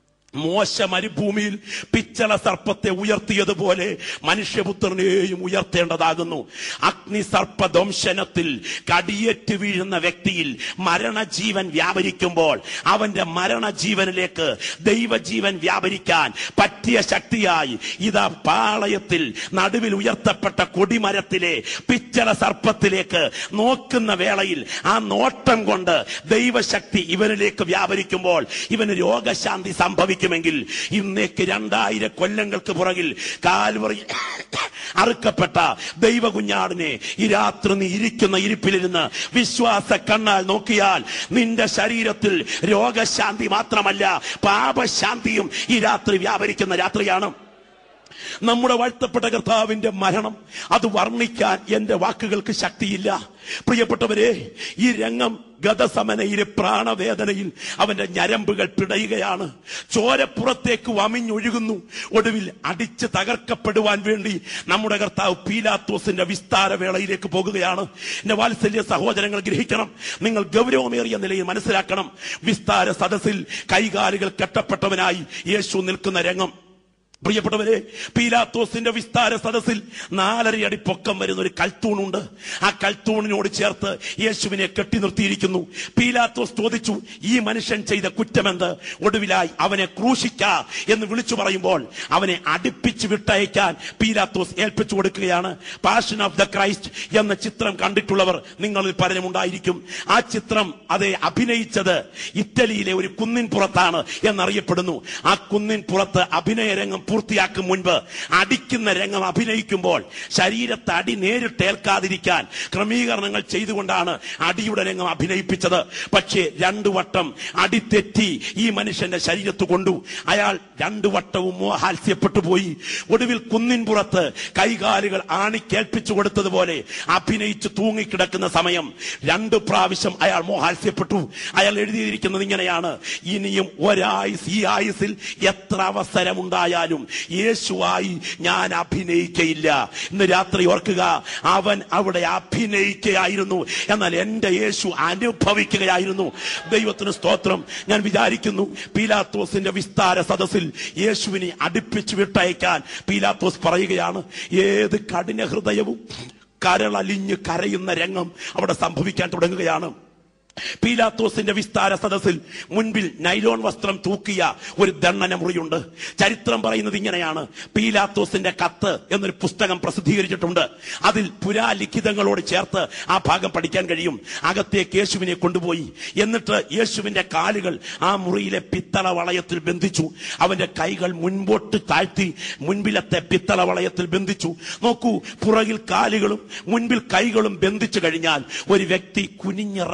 മോശ മരുഭൂമിയിൽ പിച്ചള സർപ്പത്തെ ഉയർത്തിയതുപോലെ മനുഷ്യപുത്രനെയും ഉയർത്തേണ്ടതാകുന്നു. അഗ്നി സർപ്പ ദംശനത്തിൽ കടിയേറ്റ് വീഴുന്ന വ്യക്തിയിൽ മരണജീവൻ വ്യാപരിക്കുമ്പോൾ അവന്റെ മരണജീവനിലേക്ക് ദൈവജീവൻ വ്യാപരിക്കാൻ പറ്റിയ ശക്തിയായി ഇതാ പാളയത്തിൽ നടുവിൽ ഉയർത്തപ്പെട്ട കൊടിമരത്തിലെ പിച്ചള സർപ്പത്തിലേക്ക് നോക്കുന്ന വേളയിൽ ആ നോട്ടം കൊണ്ട് ദൈവശക്തി ഇവനിലേക്ക് വ്യാപരിക്കുമ്പോൾ ഇവന് രോഗശാന്തി സംഭവിക്കും. െങ്കിൽ ഇന്നേക്ക് രണ്ടായിരം കൊല്ലങ്ങൾക്ക് പുറകിൽ കാൽവറി അറുക്കപ്പെട്ട ദൈവ കുഞ്ഞാടിനെ ഈ രാത്രി നീ ഇരിക്കുന്ന ഇരിപ്പിലിരുന്ന് വിശ്വാസ കണ്ണാൽ നോക്കിയാൽ നിന്റെ ശരീരത്തിൽ രോഗശാന്തി മാത്രമല്ല പാപശാന്തിയും ഈ രാത്രി വ്യാപരിക്കുന്ന രാത്രിയാണ്. നമ്മുടെ വാഴ്ത്തപ്പെട്ട കർത്താവിന്റെ മരണം അത് വർണ്ണിക്കാൻ എന്റെ വാക്കുകൾക്ക് ശക്തിയില്ല. പ്രിയപ്പെട്ടവരെ, ഈ രംഗം ഗതസമനയിലെ പ്രാണവേദനയിൽ അവന്റെ ഞരമ്പുകൾ പിടയുകയാണ്. ചോരപ്പുറത്തേക്ക് വമിഞ്ഞൊഴുകുന്നു. ഒടുവിൽ അടിച്ച് തകർക്കപ്പെടുവാൻ വേണ്ടി നമ്മുടെ കർത്താവ് പീലാത്തോസിന്റെ വിസ്താരവേളയിലേക്ക് പോകുകയാണ്. എന്റെ വാത്സല്യ സഹോദരങ്ങൾ ഗ്രഹിക്കണം, നിങ്ങൾ ഗൗരവമേറിയ നിലയിൽ മനസ്സിലാക്കണം. വിസ്താര സദസ്സിൽ കൈകാലുകൾ കെട്ടപ്പെട്ടവനായി യേശു നിൽക്കുന്ന രംഗം. പ്രിയപ്പെട്ടവരെ, പീലാത്തോസിന്റെ വിസ്താര സദസ്സിൽ നാലര അടി പൊക്കം വരുന്ന ഒരു കൽത്തൂണുണ്ട്. ആ കൽത്തൂണിനോട് ചേർത്ത് യേശുവിനെ കെട്ടി നിർത്തിയിരിക്കുന്നു. പീലാത്തോസ് ചോദിച്ചു, ഈ മനുഷ്യൻ ചെയ്ത കുറ്റമെന്ത്? ഒടുവിലായി അവനെ ക്രൂശിക്ക എന്ന് വിളിച്ചു പറയുമ്പോൾ അവനെ അടുപ്പിച്ച് വിട്ടയക്കാൻ പീലാത്തോസ് ഏൽപ്പിച്ചു കൊടുക്കുകയാണ്. പാഷൻ ഓഫ് ദ ക്രൈസ്റ്റ് എന്ന ചിത്രം കണ്ടിട്ടുള്ളവർ നിങ്ങളിൽ പലരുമുണ്ടായിരിക്കും. ആ ചിത്രം അതെ അഭിനയിച്ചത് ഇറ്റലിയിലെ ഒരു കുന്നിൻ പുറത്താണ് എന്നറിയപ്പെടുന്നു. ആ കുന്നിൻ പുറത്ത് അഭിനയ രംഗം പൂർത്തിയാക്കും മുൻപ് അടിക്കുന്ന രംഗം അഭിനയിക്കുമ്പോൾ ശരീരത്തെ അടി നേരിട്ടേൽക്കാതിരിക്കാൻ ക്രമീകരണങ്ങൾ ചെയ്തുകൊണ്ടാണ് അടിയുടെ രംഗം അഭിനയിപ്പിച്ചത്. പക്ഷേ രണ്ടു വട്ടം അടി തെറ്റി ഈ മനുഷ്യന്റെ ശരീരത്ത് കൊണ്ടു. അയാൾ രണ്ടു വട്ടവും മോഹാത്സ്യപ്പെട്ടു പോയി. ഒടുവിൽ കുന്നിൻ പുറത്ത് കൈകാലുകൾ ആണിക്കേൽപ്പിച്ചു കൊടുത്തതുപോലെ അഭിനയിച്ച് തൂങ്ങിക്കിടക്കുന്ന സമയം രണ്ടു പ്രാവശ്യം അയാൾ മോഹാത്സ്യപ്പെട്ടു. അയാൾ എഴുതിയിരിക്കുന്നത് ഇങ്ങനെയാണ്: ഇനിയും ഒരായുസ് ഈ ആയുസിൽ എത്ര അവസരമുണ്ടായാലും യേശുവായി ഞാൻ അഭിനയിക്കയില്ല. ഇന്ന് രാത്രി ഓർക്കുക, അവൻ അവിടെ അഭിനയിക്കുകയായിരുന്നു, എന്നാൽ എന്റെ യേശു അനുഭവിക്കുകയായിരുന്നു. ദൈവത്തിന് സ്തോത്രം. ഞാൻ വിചാരിക്കുന്നു പീലാത്തോസിന്റെ വിസ്താര സദസ്സിൽ യേശുവിനെ അടുപ്പിച്ച് വിട്ടയക്കാൻ പീലാത്തോസ് പറയുകയാണ്. ഏത് കഠിന ഹൃദയവും കരളലിഞ്ഞ് കരയുന്ന രംഗം അവിടെ സംഭവിക്കാൻ തുടങ്ങുകയാണ്. പീലാത്തോസിന്റെ വിസ്താര സദസ്സിൽ മുൻപിൽ നൈലോൺ വസ്ത്രം തൂക്കിയ ഒരു ദണ്ഡന മുറിയുണ്ട്. ചരിത്രം പറയുന്നത് ഇങ്ങനെയാണ്. പീലാത്തോസിന്റെ കത്ത് എന്നൊരു പുസ്തകം പ്രസിദ്ധീകരിച്ചിട്ടുണ്ട്. അതിൽ പുരാലിഖിതങ്ങളോട് ചേർത്ത് ആ ഭാഗം പഠിക്കാൻ കഴിയും. അകത്തേക്ക് യേശുവിനെ കൊണ്ടുപോയി. എന്നിട്ട് യേശുവിന്റെ കാലുകൾ ആ മുറിയിലെ പിത്തള വളയത്തിൽ ബന്ധിച്ചു. അവന്റെ കൈകൾ മുൻപോട്ട് താഴ്ത്തി മുൻപിലത്തെ പിത്തള വളയത്തിൽ ബന്ധിച്ചു. നോക്കൂ, പുറകിൽ കാലുകളും മുൻപിൽ കൈകളും ബന്ധിച്ചു കഴിഞ്ഞാൽ ഒരു വ്യക്തി കുനിഞ്ഞ റാ പോലെ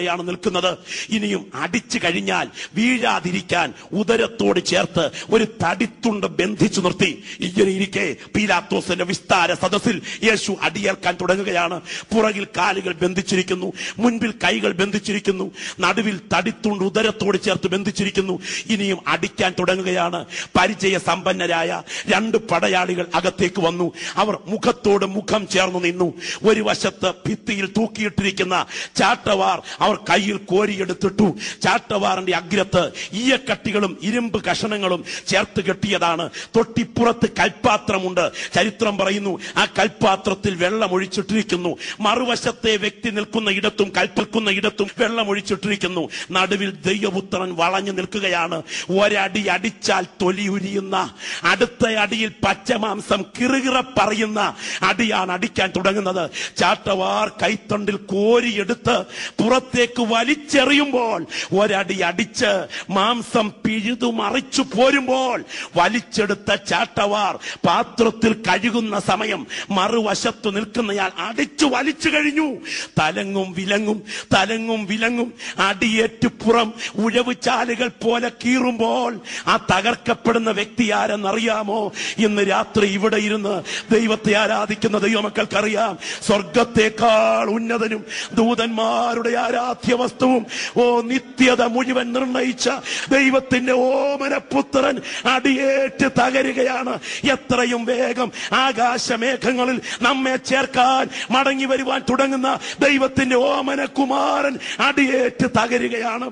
പോലെയാണ് നിൽക്കുന്നത്. ഇനിയും അടിച്ചു കഴിഞ്ഞാൽ വീഴാതിരിക്കാൻ ഉദരത്തോട് ചേർത്ത് ഒരു തടിത്തുണ്ട് ബന്ധിച്ചു നിർത്തി. ഇങ്ങനെ ഇരിക്കെ പീലാത്തോസിന്റെ വിസ്താര സദസ്സിൽ യേശു അടിയേൽക്കാൻ തുടങ്ങുകയാണ്. പുറകിൽ കാലുകൾ ബന്ധിച്ചിരിക്കുന്നു, മുൻപിൽ കൈകൾ ബന്ധിച്ചിരിക്കുന്നു, നടുവിൽ തടിത്തുണ്ട് ഉദരത്തോട് ചേർത്ത് ബന്ധിച്ചിരിക്കുന്നു. ഇനിയും അടിക്കാൻ തുടങ്ങുകയാണ്. പരിചയ സമ്പന്നരായ രണ്ട് പടയാളികൾ അകത്തേക്ക് വന്നു. അവർ മുഖത്തോട് മുഖം ചേർന്ന് നിന്നു. ഒരു വശത്ത് ഭിത്തിയിൽ തൂക്കിയിട്ടിരിക്കുന്ന ചാട്ടവാർ അവർ കയ്യിൽ കോരിയെടുത്തിട്ടു. ചാട്ടവാറിന്റെ അഗ്രത്ത് ഈയക്കട്ടികളും ഇരുമ്പ് കഷണങ്ങളും ചേർത്ത് കെട്ടിയതാണ്. തൊട്ടിപ്പുറത്ത് കൽപ്പാത്രമുണ്ട്. ചരിത്രം പറയുന്നു ആ കൽപ്പാത്രത്തിൽ വെള്ളം ഒഴിച്ചിട്ടിരിക്കുന്നു. മറുവശത്തെ വ്യക്തി നിൽക്കുന്ന ഇടത്തും കൽപ്പിക്കുന്ന ഇടത്തും വെള്ളം ഒഴിച്ചിട്ടിരിക്കുന്നു. നടുവിൽ ദൈവപുത്രൻ വളഞ്ഞു നിൽക്കുകയാണ്. ഒരടി അടിച്ചാൽ തൊലി ഉരിയുന്ന, അടുത്ത അടിയിൽ പച്ചമാംസം കിറുകിറ പറയുന്ന അടിയാണ് അടിക്കാൻ തുടങ്ങുന്നത്. ചാട്ടവാർ കൈത്തണ്ടിൽ കോരിയെടുത്ത് പുറത്തേക്ക് വലിച്ചെറിയുമ്പോൾ, ഒരടി അടിച്ച് മാംസം പിഴുതു മറിച്ചു പോരുമ്പോൾ, വലിച്ചെടുത്ത ചാട്ടവാർ പാത്രത്തിൽ കഴുകുന്ന സമയം മറുവശത്ത് നിൽക്കുന്നയാൾ അടിച്ചു വലിച്ചു കഴിഞ്ഞു. തലങ്ങും വിലങ്ങും തലങ്ങും വിലങ്ങും അടിയേറ്റ് പുറം ഉഴവ് ചാലുകൾ പോലെ കീറുമ്പോൾ ആ തകർക്കപ്പെടുന്ന വ്യക്തി ആരെന്നറിയാമോ? ഇന്ന് രാത്രി ഇവിടെ ഇരുന്ന് ദൈവത്തെ ആരാധിക്കുന്ന ദൈവമക്കൾക്കറിയാം, സ്വർഗത്തെക്കാൾ ഉന്നതനും ദൂതന്മാരുടെ ആരാധ്യ വസ്തുവും ഓ നിത്യത മുഴുവൻ നിർണയിച്ച ദൈവത്തിന്റെ ഓമനപുത്രൻ അടിയേറ്റ് തകരുകയാണ്. എത്രയും വേഗം ആകാശമേഘങ്ങളിൽ നമ്മെ ചേർക്കാൻ മടങ്ങി വരുവാൻ തുടങ്ങുന്ന ദൈവത്തിന്റെ ഓമനകുമാരൻ അടിയേറ്റ് തകരുകയാണ്.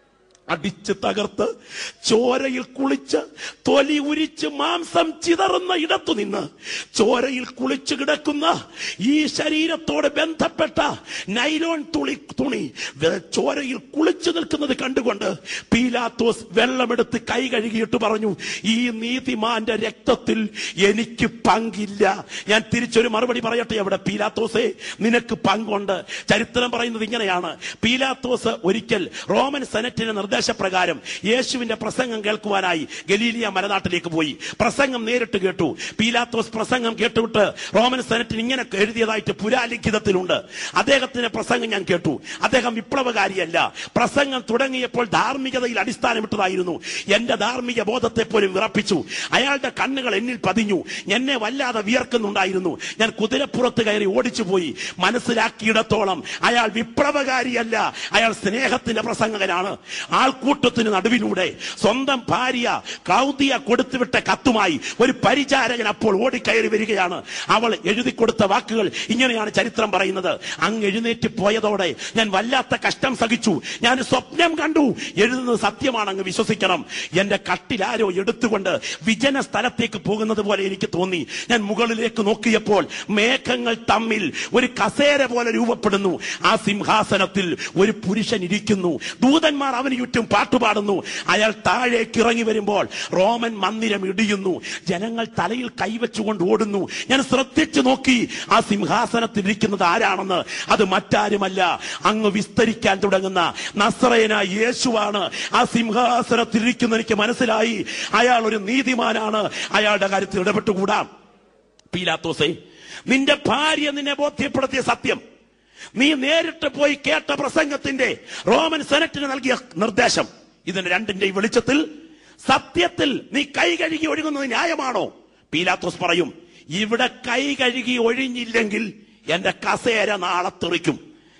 അടിച്ച് തകർത്ത് ചോരയിൽ കുളിച്ച് തൊലി ഉരിച്ച് മാംസം ചിതറുന്ന ഇടത്തു നിന്ന് ചോരയിൽ കുളിച്ചു കിടക്കുന്ന ഈ ശരീരത്തോട് ബന്ധപ്പെട്ട നൈലോൺ തുണി തുണി ചോരയിൽ കുളിച്ചു നിൽക്കുന്നത് കണ്ടുകൊണ്ട് പീലാത്തോസ് വെള്ളമെടുത്ത് കൈ കഴുകിയിട്ട് പറഞ്ഞു, ഈ നീതിമാന്റെ രക്തത്തിൽ എനിക്ക് പങ്കില്ല. ഞാൻ തിരിച്ചൊരു മറുപടി പറയട്ടെ. അവിടെ പീലാത്തോസേ, നിനക്ക് പങ്കുണ്ട്. ചരിത്രം പറയുന്നത് ഇങ്ങനെയാണ്. പീലാത്തോസ് ഒരിക്കൽ റോമൻ സെനറ്റിന്റെ നിർദ്ദേശപ്രകാരം യേശുവിന്റെ പ്രസംഗം കേൾക്കുവാനായി ഗലീലിയ മലനാട്ടിലേക്ക് പോയി. പ്രസംഗം നേരിട്ട് കേട്ടു. പീലാത്തോസ് പ്രസംഗം കേട്ടുവിട്ട് റോമൻ സെനറ്റിന് ഇങ്ങനെ എഴുതിയതായിട്ട് പുരാലിഖിതത്തിലുണ്ട്. അദ്ദേഹത്തിന്റെ പ്രസംഗം ഞാൻ കേട്ടു. അദ്ദേഹം വിപ്ലവകാരിയല്ല. പ്രസംഗം തുടങ്ങിയപ്പോൾ ധാർമ്മികതയിൽ അടിസ്ഥാനമിട്ടതായിരുന്നു. എന്റെ ധാർമ്മിക ബോധത്തെ പോലും വിറപ്പിച്ചു. അയാളുടെ കണ്ണുകൾ എന്നിൽ പതിഞ്ഞു. എന്നെ വല്ലാതെ വിയർക്കുന്നുണ്ടായിരുന്നു. ഞാൻ കുതിരപ്പുറത്ത് കയറി ഓടിച്ചു പോയി. മനസ്സിലാക്കിയിടത്തോളം അയാൾ വിപ്ലവകാരിയല്ല, അയാൾ സ്നേഹത്തിന്റെ പ്രസംഗകനാണ്. ആൾക്കൂട്ടത്തിന് നടുവിലൂടെ സ്വന്തം ഭാര്യ ക്ലൗദിയ കൊടുത്തുവിട്ട കത്തുമായി ഒരു പരിചാരകൻ അപ്പോൾ ഓടിക്കയറി വരികയാണ്. അവൾ എഴുതി കൊടുത്ത വാക്കുകൾ ഇങ്ങനെയാണ് ചരിത്രം പറയുന്നത്. അങ്ങ് എഴുന്നേറ്റ് പോയതോടെ ഞാൻ വല്ലാത്ത കഷ്ടം സഹിച്ചു. ഞാൻ സ്വപ്നം കണ്ടു. എഴുതുന്നത് സത്യമാണ്, അങ്ങ് വിശ്വസിക്കണം. എന്റെ കട്ടിലാരോ എടുത്തുകൊണ്ട് വിജന സ്ഥലത്തേക്ക് പോകുന്നത് പോലെ എനിക്ക് തോന്നി. ഞാൻ മുകളിലേക്ക് നോക്കിയപ്പോൾ മേഘങ്ങൾ തമ്മിൽ ഒരു കസേര പോലെ രൂപപ്പെടുന്നു. ആ സിംഹാസനത്തിൽ ഒരു പുരുഷൻ ഇരിക്കുന്നു. ദൂതന്മാർ അവന് ചുറ്റും പാട്ടുപാടുന്നു. അയാൾ താഴേക്ക് ഇറങ്ങി വരുമ്പോൾ റോമൻ മന്ദിരം ഇടിയുന്നു. ജനങ്ങൾ തലയിൽ കൈവച്ചുകൊണ്ട് ഓടുന്നു. ഞാൻ ശ്രദ്ധിച്ചു നോക്കി. ആ സിംഹാസനത്തിൽ ഇരിക്കുന്നത് ആരാണെന്ന്? അത് മറ്റാരുമല്ല, അങ്ങ് വിസ്തരിക്കാൻ തുടങ്ങുന്ന നസറേയനായ യേശുവാണ്. ആ സിംഹാസനത്തിൽ ഇരിക്കുന്ന എനിക്ക് മനസ്സിലായി. അയാൾ ഒരു നീതിമാനാണ്. അയാളുടെ കാര്യത്തിൽ ഇടപെട്ടുകൂടാം. പീലാത്തോസേ, നിന്റെ ഭാര്യ നിന്നെ ബോധ്യപ്പെടുത്തിയ സത്യം, നീ നേരിട്ട് പോയി കേട്ട പ്രസംഗത്തിന്റെ റോമൻ സെനറ്റിന് നൽകിയ നിർദ്ദേശം, ഇതിന് രണ്ടിന്റെ വെളിച്ചത്തിൽ സത്യത്തിൽ നീ കൈ കഴുകി ഒഴുകുന്നത് ന്യായമാണോ? പീലാത്തോസ് പറയും, ഇവിടെ കൈ കഴുകി ഒഴിഞ്ഞില്ലെങ്കിൽ എന്റെ കസേര നാളെ തെറിക്കും.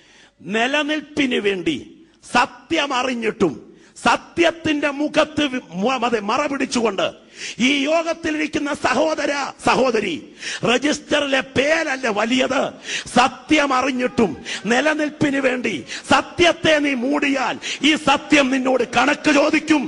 നിലനിൽപ്പിന് വേണ്ടി സത്യം അറിഞ്ഞിട്ടും സത്യത്തിന്റെ മുഖത്ത് മറ പിടിച്ചുകൊണ്ട് ഈ യോഗത്തിലിരിക്കുന്ന സഹോദര സഹോദരി, രജിസ്റ്ററിലെ പേരല്ല വലിയത്. സത്യം അറിഞ്ഞിട്ടും നിലനിൽപ്പിന് വേണ്ടി സത്യത്തെ നീ മൂടിയാൽ ഈ സത്യം നിന്നോട് കണക്ക് ചോദിക്കും.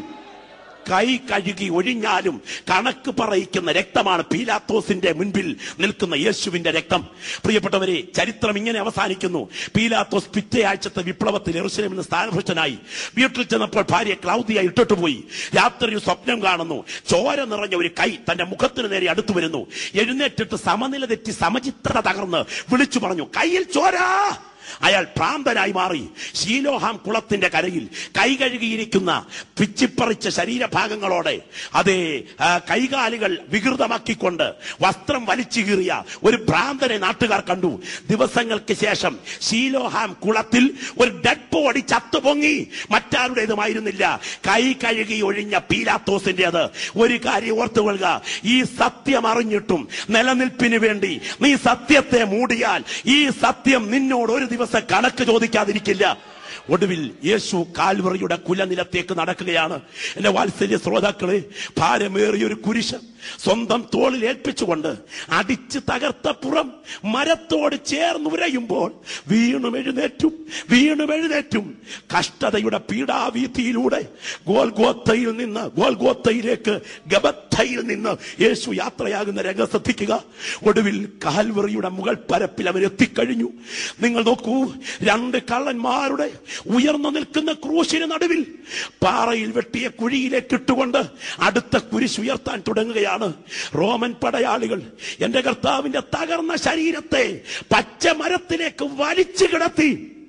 കൈ കഴുകി ഒഴിഞ്ഞാലും കണക്ക് പറയിക്കുന്ന രക്തമാണ് പീലാത്തോസിന്റെ മുൻപിൽ നിൽക്കുന്ന യേശുവിന്റെ രക്തം. പ്രിയപ്പെട്ടവരെ, ചരിത്രം ഇങ്ങനെ അവസാനിക്കുന്നു. പീലാത്തോസ് പിറ്റേയാഴ്ചത്തെ വിപ്ലവത്തിൽ യെരൂശലേമിൽ നിന്ന് സ്ഥാനഭ്രഷ്ടനായി. വീട്ടിൽ ചെന്നപ്പോൾ ഭാര്യ ക്ലൗദിയ ഇട്ടിട്ട് പോയി. രാത്രി ഒരു സ്വപ്നം കാണുന്നു. ചോര നിറഞ്ഞ ഒരു കൈ തന്റെ മുഖത്തിന് നേരെ അടുത്തു വരുന്നു. എഴുന്നേറ്റിട്ട് സമനില തെറ്റി സമചിത്രത തകർന്ന് വിളിച്ചു പറഞ്ഞു, കയ്യിൽ ചോര. അയാൾ ഭ്രാന്തനായി മാറി. ശീലോഹാം കുളത്തിന്റെ കരയിൽ കൈ കഴുകിയിരിക്കുന്ന പിച്ചിപ്പറിച്ച ശരീരഭാഗങ്ങളോടെ അതേ കൈകാലുകൾ വികൃതമാക്കിക്കൊണ്ട് വസ്ത്രം വലിച്ചു കീറിയ ഒരു ഭ്രാന്തനെ നാട്ടുകാർ കണ്ടു. ദിവസങ്ങൾക്ക് ശേഷം ശീലോഹാം കുളത്തിൽ ഒരു ഡെഡ് ബോഡി ചത്തുപൊങ്ങി. മറ്റാരുടേതുമായിരുന്നില്ല, കൈ കഴുകി ഒഴിഞ്ഞ പീലാത്തോസിന്റേത്. ഒരു കാര്യം ഓർത്തുകൊള്ളുക, ഈ സത്യം അറിഞ്ഞിട്ടും നിലനിൽപ്പിന് വേണ്ടി നീ സത്യത്തെ മൂടിയാൽ ഈ സത്യം നിന്നോട് ഒരു ദിവസം കണക്ക് ചോദിക്കാതിരിക്കില്ല. ഒടുവിൽ യേശു കാൽവറിയുടെ കുലനിലത്തേക്ക് നടക്കുകയാണ്. എന്റെ വാത്സല്യ ശ്രോതാക്കളെ, ഭാരമേറിയൊരു കുരിശ് സ്വന്തം തോളിൽ ഏൽപ്പിച്ചുകൊണ്ട് അടിച്ച് തകർത്ത പുറം മരത്തോട് ചേർന്നുരയുമ്പോൾ വീണും എഴുന്നേറ്റും വീണും എഴുന്നേറ്റും കഷ്ടതയുടെ പീഡാവീഥിയിലൂടെ ഗോൽഗോത്തയിൽ നിന്ന് ഗോൽഗോത്തയിലേക്ക് ഗബത്തയിൽ നിന്ന് യേശു യാത്രയാകുന്ന രംഗം ശ്രദ്ധിക്കുക. ഒടുവിൽ കാൽവറിയുടെ മുകൾ പരപ്പിൽ അവർ എത്തിക്കഴിഞ്ഞു. നിങ്ങൾ നോക്കൂ, രണ്ട് കള്ളന്മാരുടെ ഉയർന്നു നിൽക്കുന്ന ക്രൂശിന് നടുവിൽ പാറയിൽ വെട്ടിയ കുഴിയിലേക്ക് ഇട്ടുകൊണ്ട് അടുത്ത കുരിശ് ഉയർത്താൻ തുടങ്ങുകയാണ്. റോമൻ പടയാളികൾ എന്റെ കർത്താവിന്റെ തകർന്ന ശരീരത്തെ പച്ചമരത്തിലേക്ക് വലിച്ചു കിടത്തി.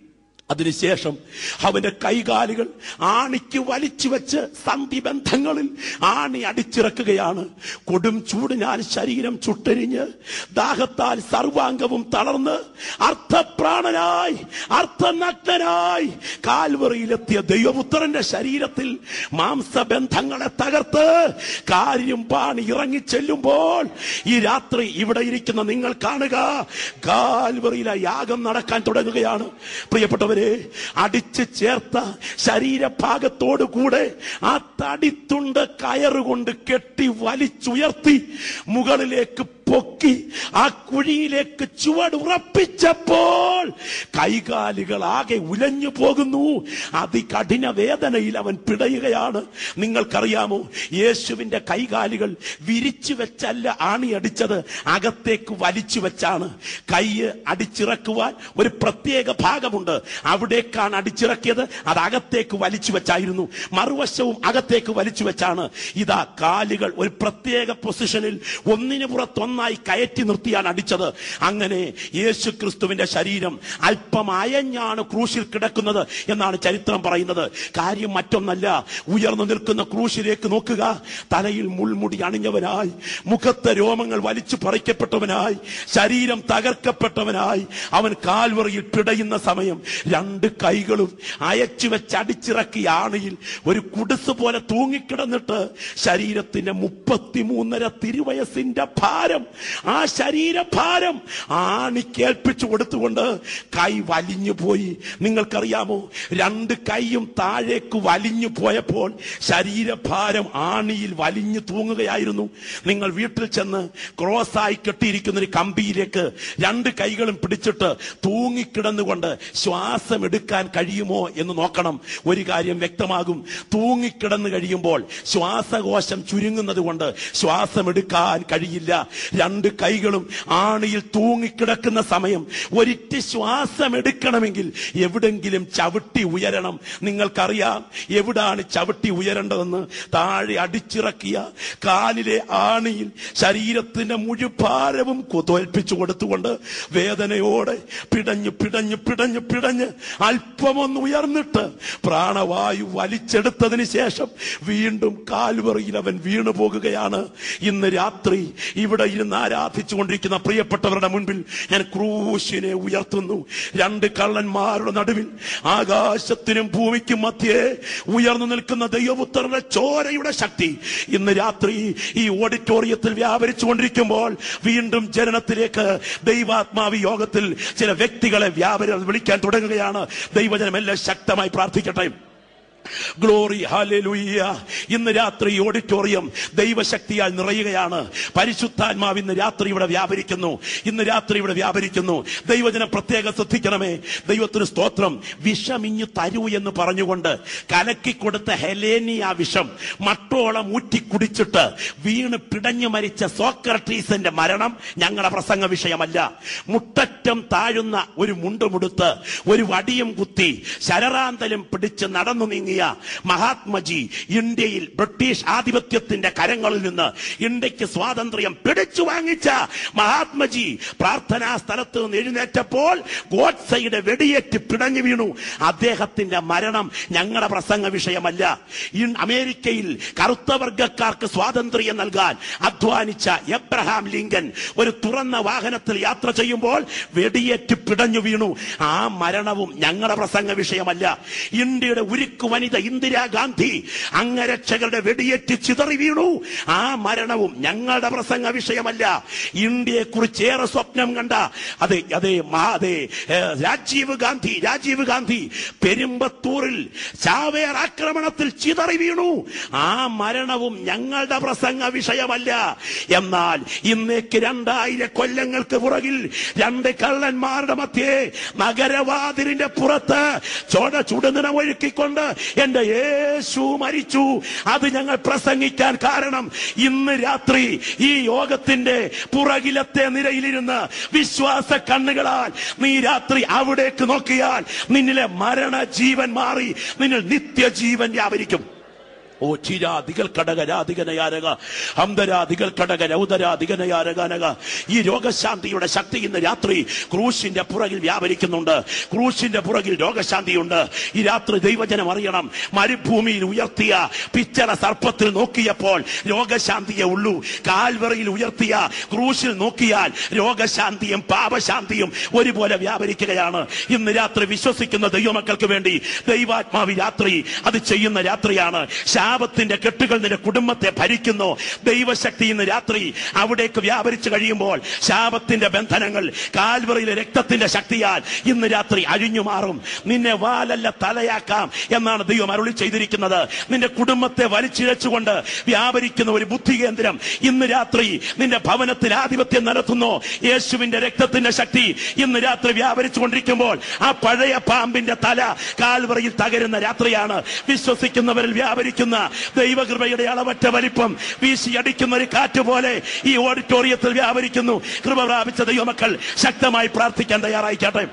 അതിനുശേഷം അവന്റെ കൈകാലുകൾ ആണിക്ക് വലിച്ചു വെച്ച് സന്ധിബന്ധങ്ങളിൽ ആണി അടിച്ചിറക്കുകയാണ്. കൊടും ചൂടിനാൽ ശരീരം ചുട്ടരിഞ്ഞ് ദാഹത്താൽ സർവാംഗവും തളർന്ന് അർത്ഥപ്രാണനായി അർത്ഥനഗ്നനായി കാൽവറിയിലെത്തിയ ദൈവപുത്രന്റെ ശരീരത്തിൽ മാംസബന്ധങ്ങളെ തകർത്ത് കാര്യം പാണി ഇറങ്ങിച്ചെല്ലുമ്പോൾ ഈ രാത്രി ഇവിടെ ഇരിക്കുന്ന നിങ്ങൾ കാണുക, കാൽവറിയിലെ യാഗം നടക്കാൻ തുടങ്ങുകയാണ്. പ്രിയപ്പെട്ടവർ, അടിച്ചു ചേർത്ത ശരീരഭാഗത്തോടു കൂടെ ആ തടിത്തുണ്ട് കയറുകൊണ്ട് കെട്ടി വലിച്ചുയർത്തി മുകളിലേക്ക് പൊക്കി ആ കുഴിയിലേക്ക് ചുവടുറപ്പിച്ചപ്പോൾ കൈകാലുകൾ ആകെ ഉലഞ്ഞു പോകുന്നു. അതികഠിന വേദനയിൽ അവൻ പിടയുകയാണ്. നിങ്ങൾക്കറിയാമോ, യേശുവിന്റെ കൈകാലുകൾ വിരിച്ചു വെച്ചല്ല ആണി അടിച്ചത്, അകത്തേക്ക് വലിച്ചു വെച്ചാണ്. കൈ അടിച്ചിറക്കുവാൻ ഒരു പ്രത്യേക ഭാഗമുണ്ട്, അവിടേക്കാണ് അടിച്ചിറക്കിയത്. അത് അകത്തേക്ക് വലിച്ചു വെച്ചായിരുന്നു. മറുവശവും അകത്തേക്ക് വലിച്ചു വെച്ചാണ്. ഇതാ കാലുകൾ ഒരു പ്രത്യേക പൊസിഷനിൽ ഒന്നിനു പുറത്തൊന്ന് ായി കയറ്റി നിർത്തിയാണ് അടിച്ചത്. അങ്ങനെ യേശു ക്രിസ്തുവിന്റെ ശരീരം അല്പം അയഞ്ഞാണ് ക്രൂശിൽ കിടക്കുന്നത് എന്നാണ് ചരിത്രം പറയുന്നത്. കാര്യം മറ്റൊന്നല്ല, ഉയർന്നു നിൽക്കുന്ന ക്രൂശിലേക്ക് നോക്കുക. തലയിൽ മുൾമുടി അണിഞ്ഞവനായി, മുഖത്തെ രോമങ്ങൾ വലിച്ചു പറിക്കപ്പെട്ടവനായി, ശരീരം തകർക്കപ്പെട്ടവനായി അവൻ കാൽവറിയിൽ പിടയുന്ന സമയം രണ്ട് കൈകളും അയച്ചു വെച്ച് അടിച്ചിറക്കിയ ആണിയിൽ ഒരു കുടിസ് പോലെ തൂങ്ങിക്കിടന്നിട്ട് ശരീരത്തിന്റെ മുപ്പത്തിമൂന്നര തിരുവയസിന്റെ ഭാരം, ആ ശരീരഭാരം ആണിക്കേൽപ്പിച്ചു കൊടുത്തുകൊണ്ട് കൈ വലിഞ്ഞു പോയി. നിങ്ങൾക്കറിയാമോ, രണ്ട് കൈയും താഴേക്ക് വലിഞ്ഞു പോയപ്പോൾ ശരീരഭാരം ആണിയിൽ വലിഞ്ഞു തൂങ്ങുകയായിരുന്നു. നിങ്ങൾ വീട്ടിൽ ചെന്ന് ക്രോസായി കെട്ടിയിരിക്കുന്ന ഒരു കമ്പിയിലേക്ക് രണ്ട് കൈകളും പിടിച്ചിട്ട് തൂങ്ങിക്കിടന്നുകൊണ്ട് ശ്വാസം എടുക്കാൻ കഴിയുമോ എന്ന് നോക്കണം. ഒരു കാര്യം വ്യക്തമാകും, തൂങ്ങിക്കിടന്നു കഴിയുമ്പോൾ ശ്വാസകോശം ചുരുങ്ങുന്നത് കൊണ്ട് ശ്വാസം എടുക്കാൻ കഴിയില്ല. രണ്ട് കൈകളും ആണിയിൽ തൂങ്ങിക്കിടക്കുന്ന സമയം ഒരിറ്റ് ശ്വാസം എടുക്കണമെങ്കിൽ എവിടെങ്കിലും ചവിട്ടി ഉയരണം. നിങ്ങൾക്കറിയാം എവിടാണ് ചവിട്ടി ഉയരേണ്ടതെന്ന്. താഴെ അടിച്ചിറക്കിയ കാലിലെ ആണിയിൽ ശരീരത്തിന്റെ മുഴുഭാരവും തോൽപ്പിച്ചു കൊടുത്തുകൊണ്ട് വേദനയോടെ പിടഞ്ഞു പിടഞ്ഞു പിടഞ്ഞു പിടഞ്ഞ് അല്പമൊന്ന് ഉയർന്നിട്ട് പ്രാണവായു വലിച്ചെടുത്തതിന് ശേഷം വീണ്ടും കാൽവറിയിൽ അവൻ വീണു പോകുകയാണ്. ഇന്ന് രാത്രി ഇവിടെ ഇരുന്ന് ആരാധിച്ചു കൊണ്ടിരിക്കുന്ന പ്രിയപ്പെട്ടവരുടെ മുൻപിൽ ഞാൻ ക്രൂശിനെ ഉയർത്തുന്നു. രണ്ട് കള്ളന്മാരുടെ നടുവിൽ ആകാശത്തിനും ഭൂമിക്കും മധ്യേ ഉയർന്നു നിൽക്കുന്ന ദൈവപുത്രന്റെ ചോരയുടെ ശക്തി ഇന്ന് രാത്രി ഈ ഓഡിറ്റോറിയത്തിൽ വ്യാപരിച്ചു കൊണ്ടിരിക്കുമ്പോൾ വീണ്ടും ജനനത്തിലേക്ക് ദൈവാത്മാവി യോഗത്തിൽ ചില വ്യക്തികളെ വ്യാപരി വിളിക്കാൻ തുടങ്ങുകയാണ്. ദൈവജനം എല്ലാം ശക്തമായി പ്രാർത്ഥിക്കട്ടെ. Glory, hallelujah. ഇന്ന് രാത്രി ഓഡിറ്റോറിയം ദൈവശക്തിയാൽ നിറയുകയാണ്. പരിശുദ്ധാത്മാവ് ഇന്ന് രാത്രി ഇവിടെ വ്യാപരിക്കുന്നു. ഇന്ന് രാത്രി ഇവിടെ വ്യാപരിക്കുന്നു. ദൈവജനം പ്രത്യേകം ശ്രദ്ധിക്കണമേ. ദൈവത്തിന് സ്തോത്രം. വിഷമിഞ്ഞു തരൂ എന്ന് പറഞ്ഞുകൊണ്ട് കലക്കിക്കൊടുത്ത ഹെലേനിയ വിഷം മട്ടോളം ഊറ്റി കുടിച്ചിട്ട് വീണ് പിടഞ്ഞു മരിച്ച സോക്രട്ടീസിന്റെ മരണം ഞങ്ങളുടെ പ്രസംഗ വിഷയമല്ല. മുട്ടറ്റം താഴുന്ന ഒരു മുണ്ടുമുടുത്ത് ഒരു വടിയും കുത്തി ശരറാന്തലും പിടിച്ച് നടന്നു നീങ്ങി തുടങ്ങിയ മഹാത്മജി ഇന്ത്യയിൽ ബ്രിട്ടീഷ് ആധിപത്യത്തിന്റെ കരങ്ങളിൽ നിന്ന് ഇന്ത്യക്ക് സ്വാതന്ത്ര്യം പിടിച്ചു വാങ്ങിച്ച മഹാത്മജി പ്രാർത്ഥനാ സ്ഥലത്ത് നിന്ന് എഴുന്നേറ്റപ്പോൾ ഗോഡ്സെയുടെ വെടിയേറ്റ് പിടഞ്ഞു വീണു. അദ്ദേഹത്തിന്റെ മരണം ഞങ്ങളുടെ പ്രസംഗ വിഷയമല്ല. അമേരിക്കയിൽ കറുത്ത വർഗക്കാർക്ക് സ്വാതന്ത്ര്യം നൽകാൻ അധ്വാനിച്ച എബ്രഹാം ലിങ്കൻ ഒരു തുറന്ന വാഹനത്തിൽ യാത്ര ചെയ്യുമ്പോൾ വെടിയേറ്റ് പിടഞ്ഞു വീണു. ആ മരണവും ഞങ്ങളുടെ പ്രസംഗ വിഷയമല്ല. ഇന്ത്യയുടെ ഉരുക്കു വനിത ഇന്ദിരാഗാന്ധി അംഗരക്ഷകരുടെ വെടിയേറ്റ് ചിതറി വീണു. ആ മരണവും ഞങ്ങളുടെ പ്രസംഗ വിഷയമല്ല. ഇന്ത്യയെ കുറിച്ച് ഏറെ സ്വപ്നം കണ്ട അതെ അതെ അതെ രാജീവ് ഗാന്ധി രാജീവ് ഗാന്ധി പെരുമ്പത്തൂരിൽ ചാവേർ ആക്രമണത്തിൽ ചിതറി വീണു. ആ മരണവും ഞങ്ങളുടെ പ്രസംഗ വിഷയമല്ല. എന്നാൽ ഇന്നേക്ക് രണ്ടായിരം കൊല്ലങ്ങൾക്ക് പുറകിൽ രണ്ട് കള്ളന്മാരുടെ മധ്യേ നഗരവാതിലിന്റെ പുറത്ത് ചോട ചുടുനിണമൊഴുക്കിക്കൊണ്ട് എന്റെ യേശു മരിച്ചു. അത് ഞങ്ങൾ പ്രസംഗിക്കാൻ കാരണം ഇന്ന് രാത്രി ഈ യോഗത്തിന്റെ പുറകിലത്തെ നിരയിലിരുന്ന് വിശ്വാസ കണ്ണുകളാൽ നീ രാത്രി അവിടേക്ക് നോക്കിയാൽ നിന്നിലെ മരണ ജീവൻ മാറി നിന്നിൽ നിത്യജീവൻ വ്യാപരിക്കും. ഓ ചിരാദികൾ കടകരാധികനയാരക അന്തരാദികൾ കടക രൗദരാധികനയാരകാനക. ഈ രോഗശാന്തിയുടെ ശക്തി ഇന്ന് രാത്രി ക്രൂശിന്റെ പുറകിൽ വ്യാപരിക്കുന്നുണ്ട്. ക്രൂശിന്റെ പുറകിൽ രോഗശാന്തിയുണ്ട്. ഈ രാത്രി ദൈവജനം അറിയണം, മരുഭൂമിയിൽ ഉയർത്തിയ പിച്ചള സർപ്പത്തിൽ നോക്കിയപ്പോൾ രോഗശാന്തിയെ ഉള്ളൂ. കാൽവറിയിൽ ഉയർത്തിയ ക്രൂശിൽ നോക്കിയാൽ രോഗശാന്തിയും പാപശാന്തിയും ഒരുപോലെ വ്യാപരിക്കുകയാണ്. ഇന്ന് രാത്രി വിശ്വസിക്കുന്ന ദൈവമക്കൾക്ക് വേണ്ടി ദൈവാത്മാവി രാത്രി അത് ചെയ്യുന്ന രാത്രിയാണ്. ശാപത്തിന്റെ കെട്ടുകൾ നിന്റെ കുടുംബത്തെ ഭരിക്കുന്നു. ദൈവശക്തി ഇന്ന് രാത്രി അവിടേക്ക് വ്യാപരിച്ചു കഴിയുമ്പോൾ ശാപത്തിന്റെ ബന്ധനങ്ങൾ കാൽവറിയിലെ രക്തത്തിന്റെ ശക്തിയാൽ ഇന്ന് രാത്രി അഴിഞ്ഞു മാറും. നിന്നെ വാലല്ല തലയാക്കാം എന്നാണ് ദൈവം അരുളി ചെയ്തിരിക്കുന്നത്. നിന്റെ കുടുംബത്തെ വലിച്ചിഴച്ചുകൊണ്ട് വ്യാപരിക്കുന്ന ഒരു ബുദ്ധി കേന്ദ്രം ഇന്ന് രാത്രി നിന്റെ ഭവനത്തിൽ ആധിപത്യം നടത്തുന്നു. യേശുവിന്റെ രക്തത്തിന്റെ ശക്തി ഇന്ന് രാത്രി വ്യാപരിച്ചു കൊണ്ടിരിക്കുമ്പോൾ ആ പഴയ പാമ്പിന്റെ തല കാൽവറിയിൽ തകരുന്ന രാത്രിയാണ്. വിശ്വസിക്കുന്നവരിൽ വ്യാപരിക്കുന്ന ദൈവകൃപയുടെ അളവറ്റ വലിപ്പം വീശിയടിക്കുന്ന ഒരു കാറ്റ് പോലെ ഈ ഓഡിറ്റോറിയത്തിൽ വ്യാപരിക്കുന്നു. കൃപ പ്രാപിച്ച ദൈവമക്കൾ ശക്തമായി പ്രാർത്ഥിക്കാൻ തയ്യാറായിക്കട്ടെ.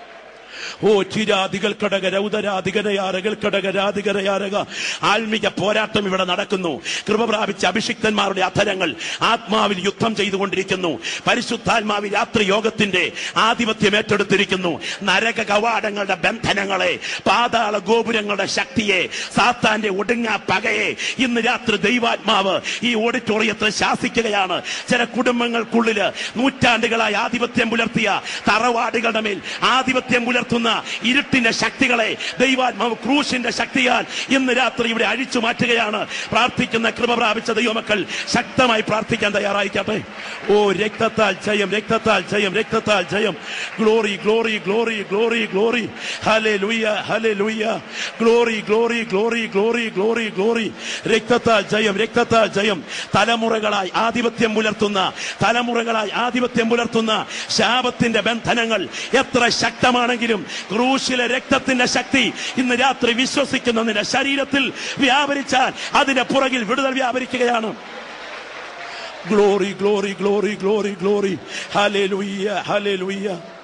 ഓ ചിരാദികൾ കടക രൗദരാധികനയാരകൾ കടകരാധികരയാരക. ആത്മീക പോരാട്ടം ഇവിടെ നടക്കുന്നു. കൃപ പ്രാപിച്ച അഭിഷിക്തന്മാരുടെ അധരങ്ങൾ ആത്മാവിൽ യുദ്ധം ചെയ്തുകൊണ്ടിരിക്കുന്നു. പരിശുദ്ധാത്മാവിൽ രാത്രി യോഗത്തിന്റെ ആധിപത്യം ഏറ്റെടുത്തിരിക്കുന്നു. നരക കവാടങ്ങളുടെ ബന്ധനങ്ങളെ, പാതാള ഗോപുരങ്ങളുടെ ശക്തിയെ, സാത്താന്റെ ഒടുങ്ങാ പകയെ ഇന്ന് രാത്രി ദൈവാത്മാവ് ഈ ഓഡിറ്റോറിയത്തിൽ ശാസിക്കുകയാണ്. ചില കുടുംബങ്ങൾക്കുള്ളില് നൂറ്റാണ്ടുകളായി ആധിപത്യം പുലർത്തിയ തറവാടുകളുടെ മേൽ ആധിപത്യം പുലർത്തുന്ന ഇരുട്ടിന്റെ ശക്തികളെ ദൈവാത്മാവ് ക്രൂശിന്റെ ശക്തിയാൽ ഇന്ന് രാത്രി ഇവിടെ അഴിച്ചു മാറ്റുകയാണ്. പ്രാർത്ഥിക്കുന്ന കൃപ പ്രാപിച്ച ദൈവമക്കൾ ശക്തമായി പ്രാർത്ഥിക്കാൻ തയ്യാറായിക്കട്ടെ. ഓ രക്തത്താൽ ജയം, രക്തത്താൽ ജയം, രക്തത്താൽ ജയം. Glory glory glory glory glory. Hallelujah hallelujah. Glory glory glory glory glory glory. രക്തത്താൽ ജയം, രക്തത്താൽ ജയം. തലമുറകളായി ആധിപത്യം പുലർത്തുന്ന തലമുറകളായി ആധിപത്യം പുലർത്തുന്ന ശാപത്തിന്റെ ബന്ധനങ്ങൾ എത്ര ശക്തമാണെങ്കിലും ക്രൂശിലെ രക്തത്തിന്റെ ശക്തി ഇന്ന് രാത്രി വിശ്വസിക്കുന്ന നിന്റെ ശരീരത്തിൽ വ്യാപരിച്ചാൽ അതിന്റെ പുറകിൽ വിടുതൽ വ്യാപരിക്കുകയാണ്. Glory glory glory glory glory. Hallelujah hallelujah.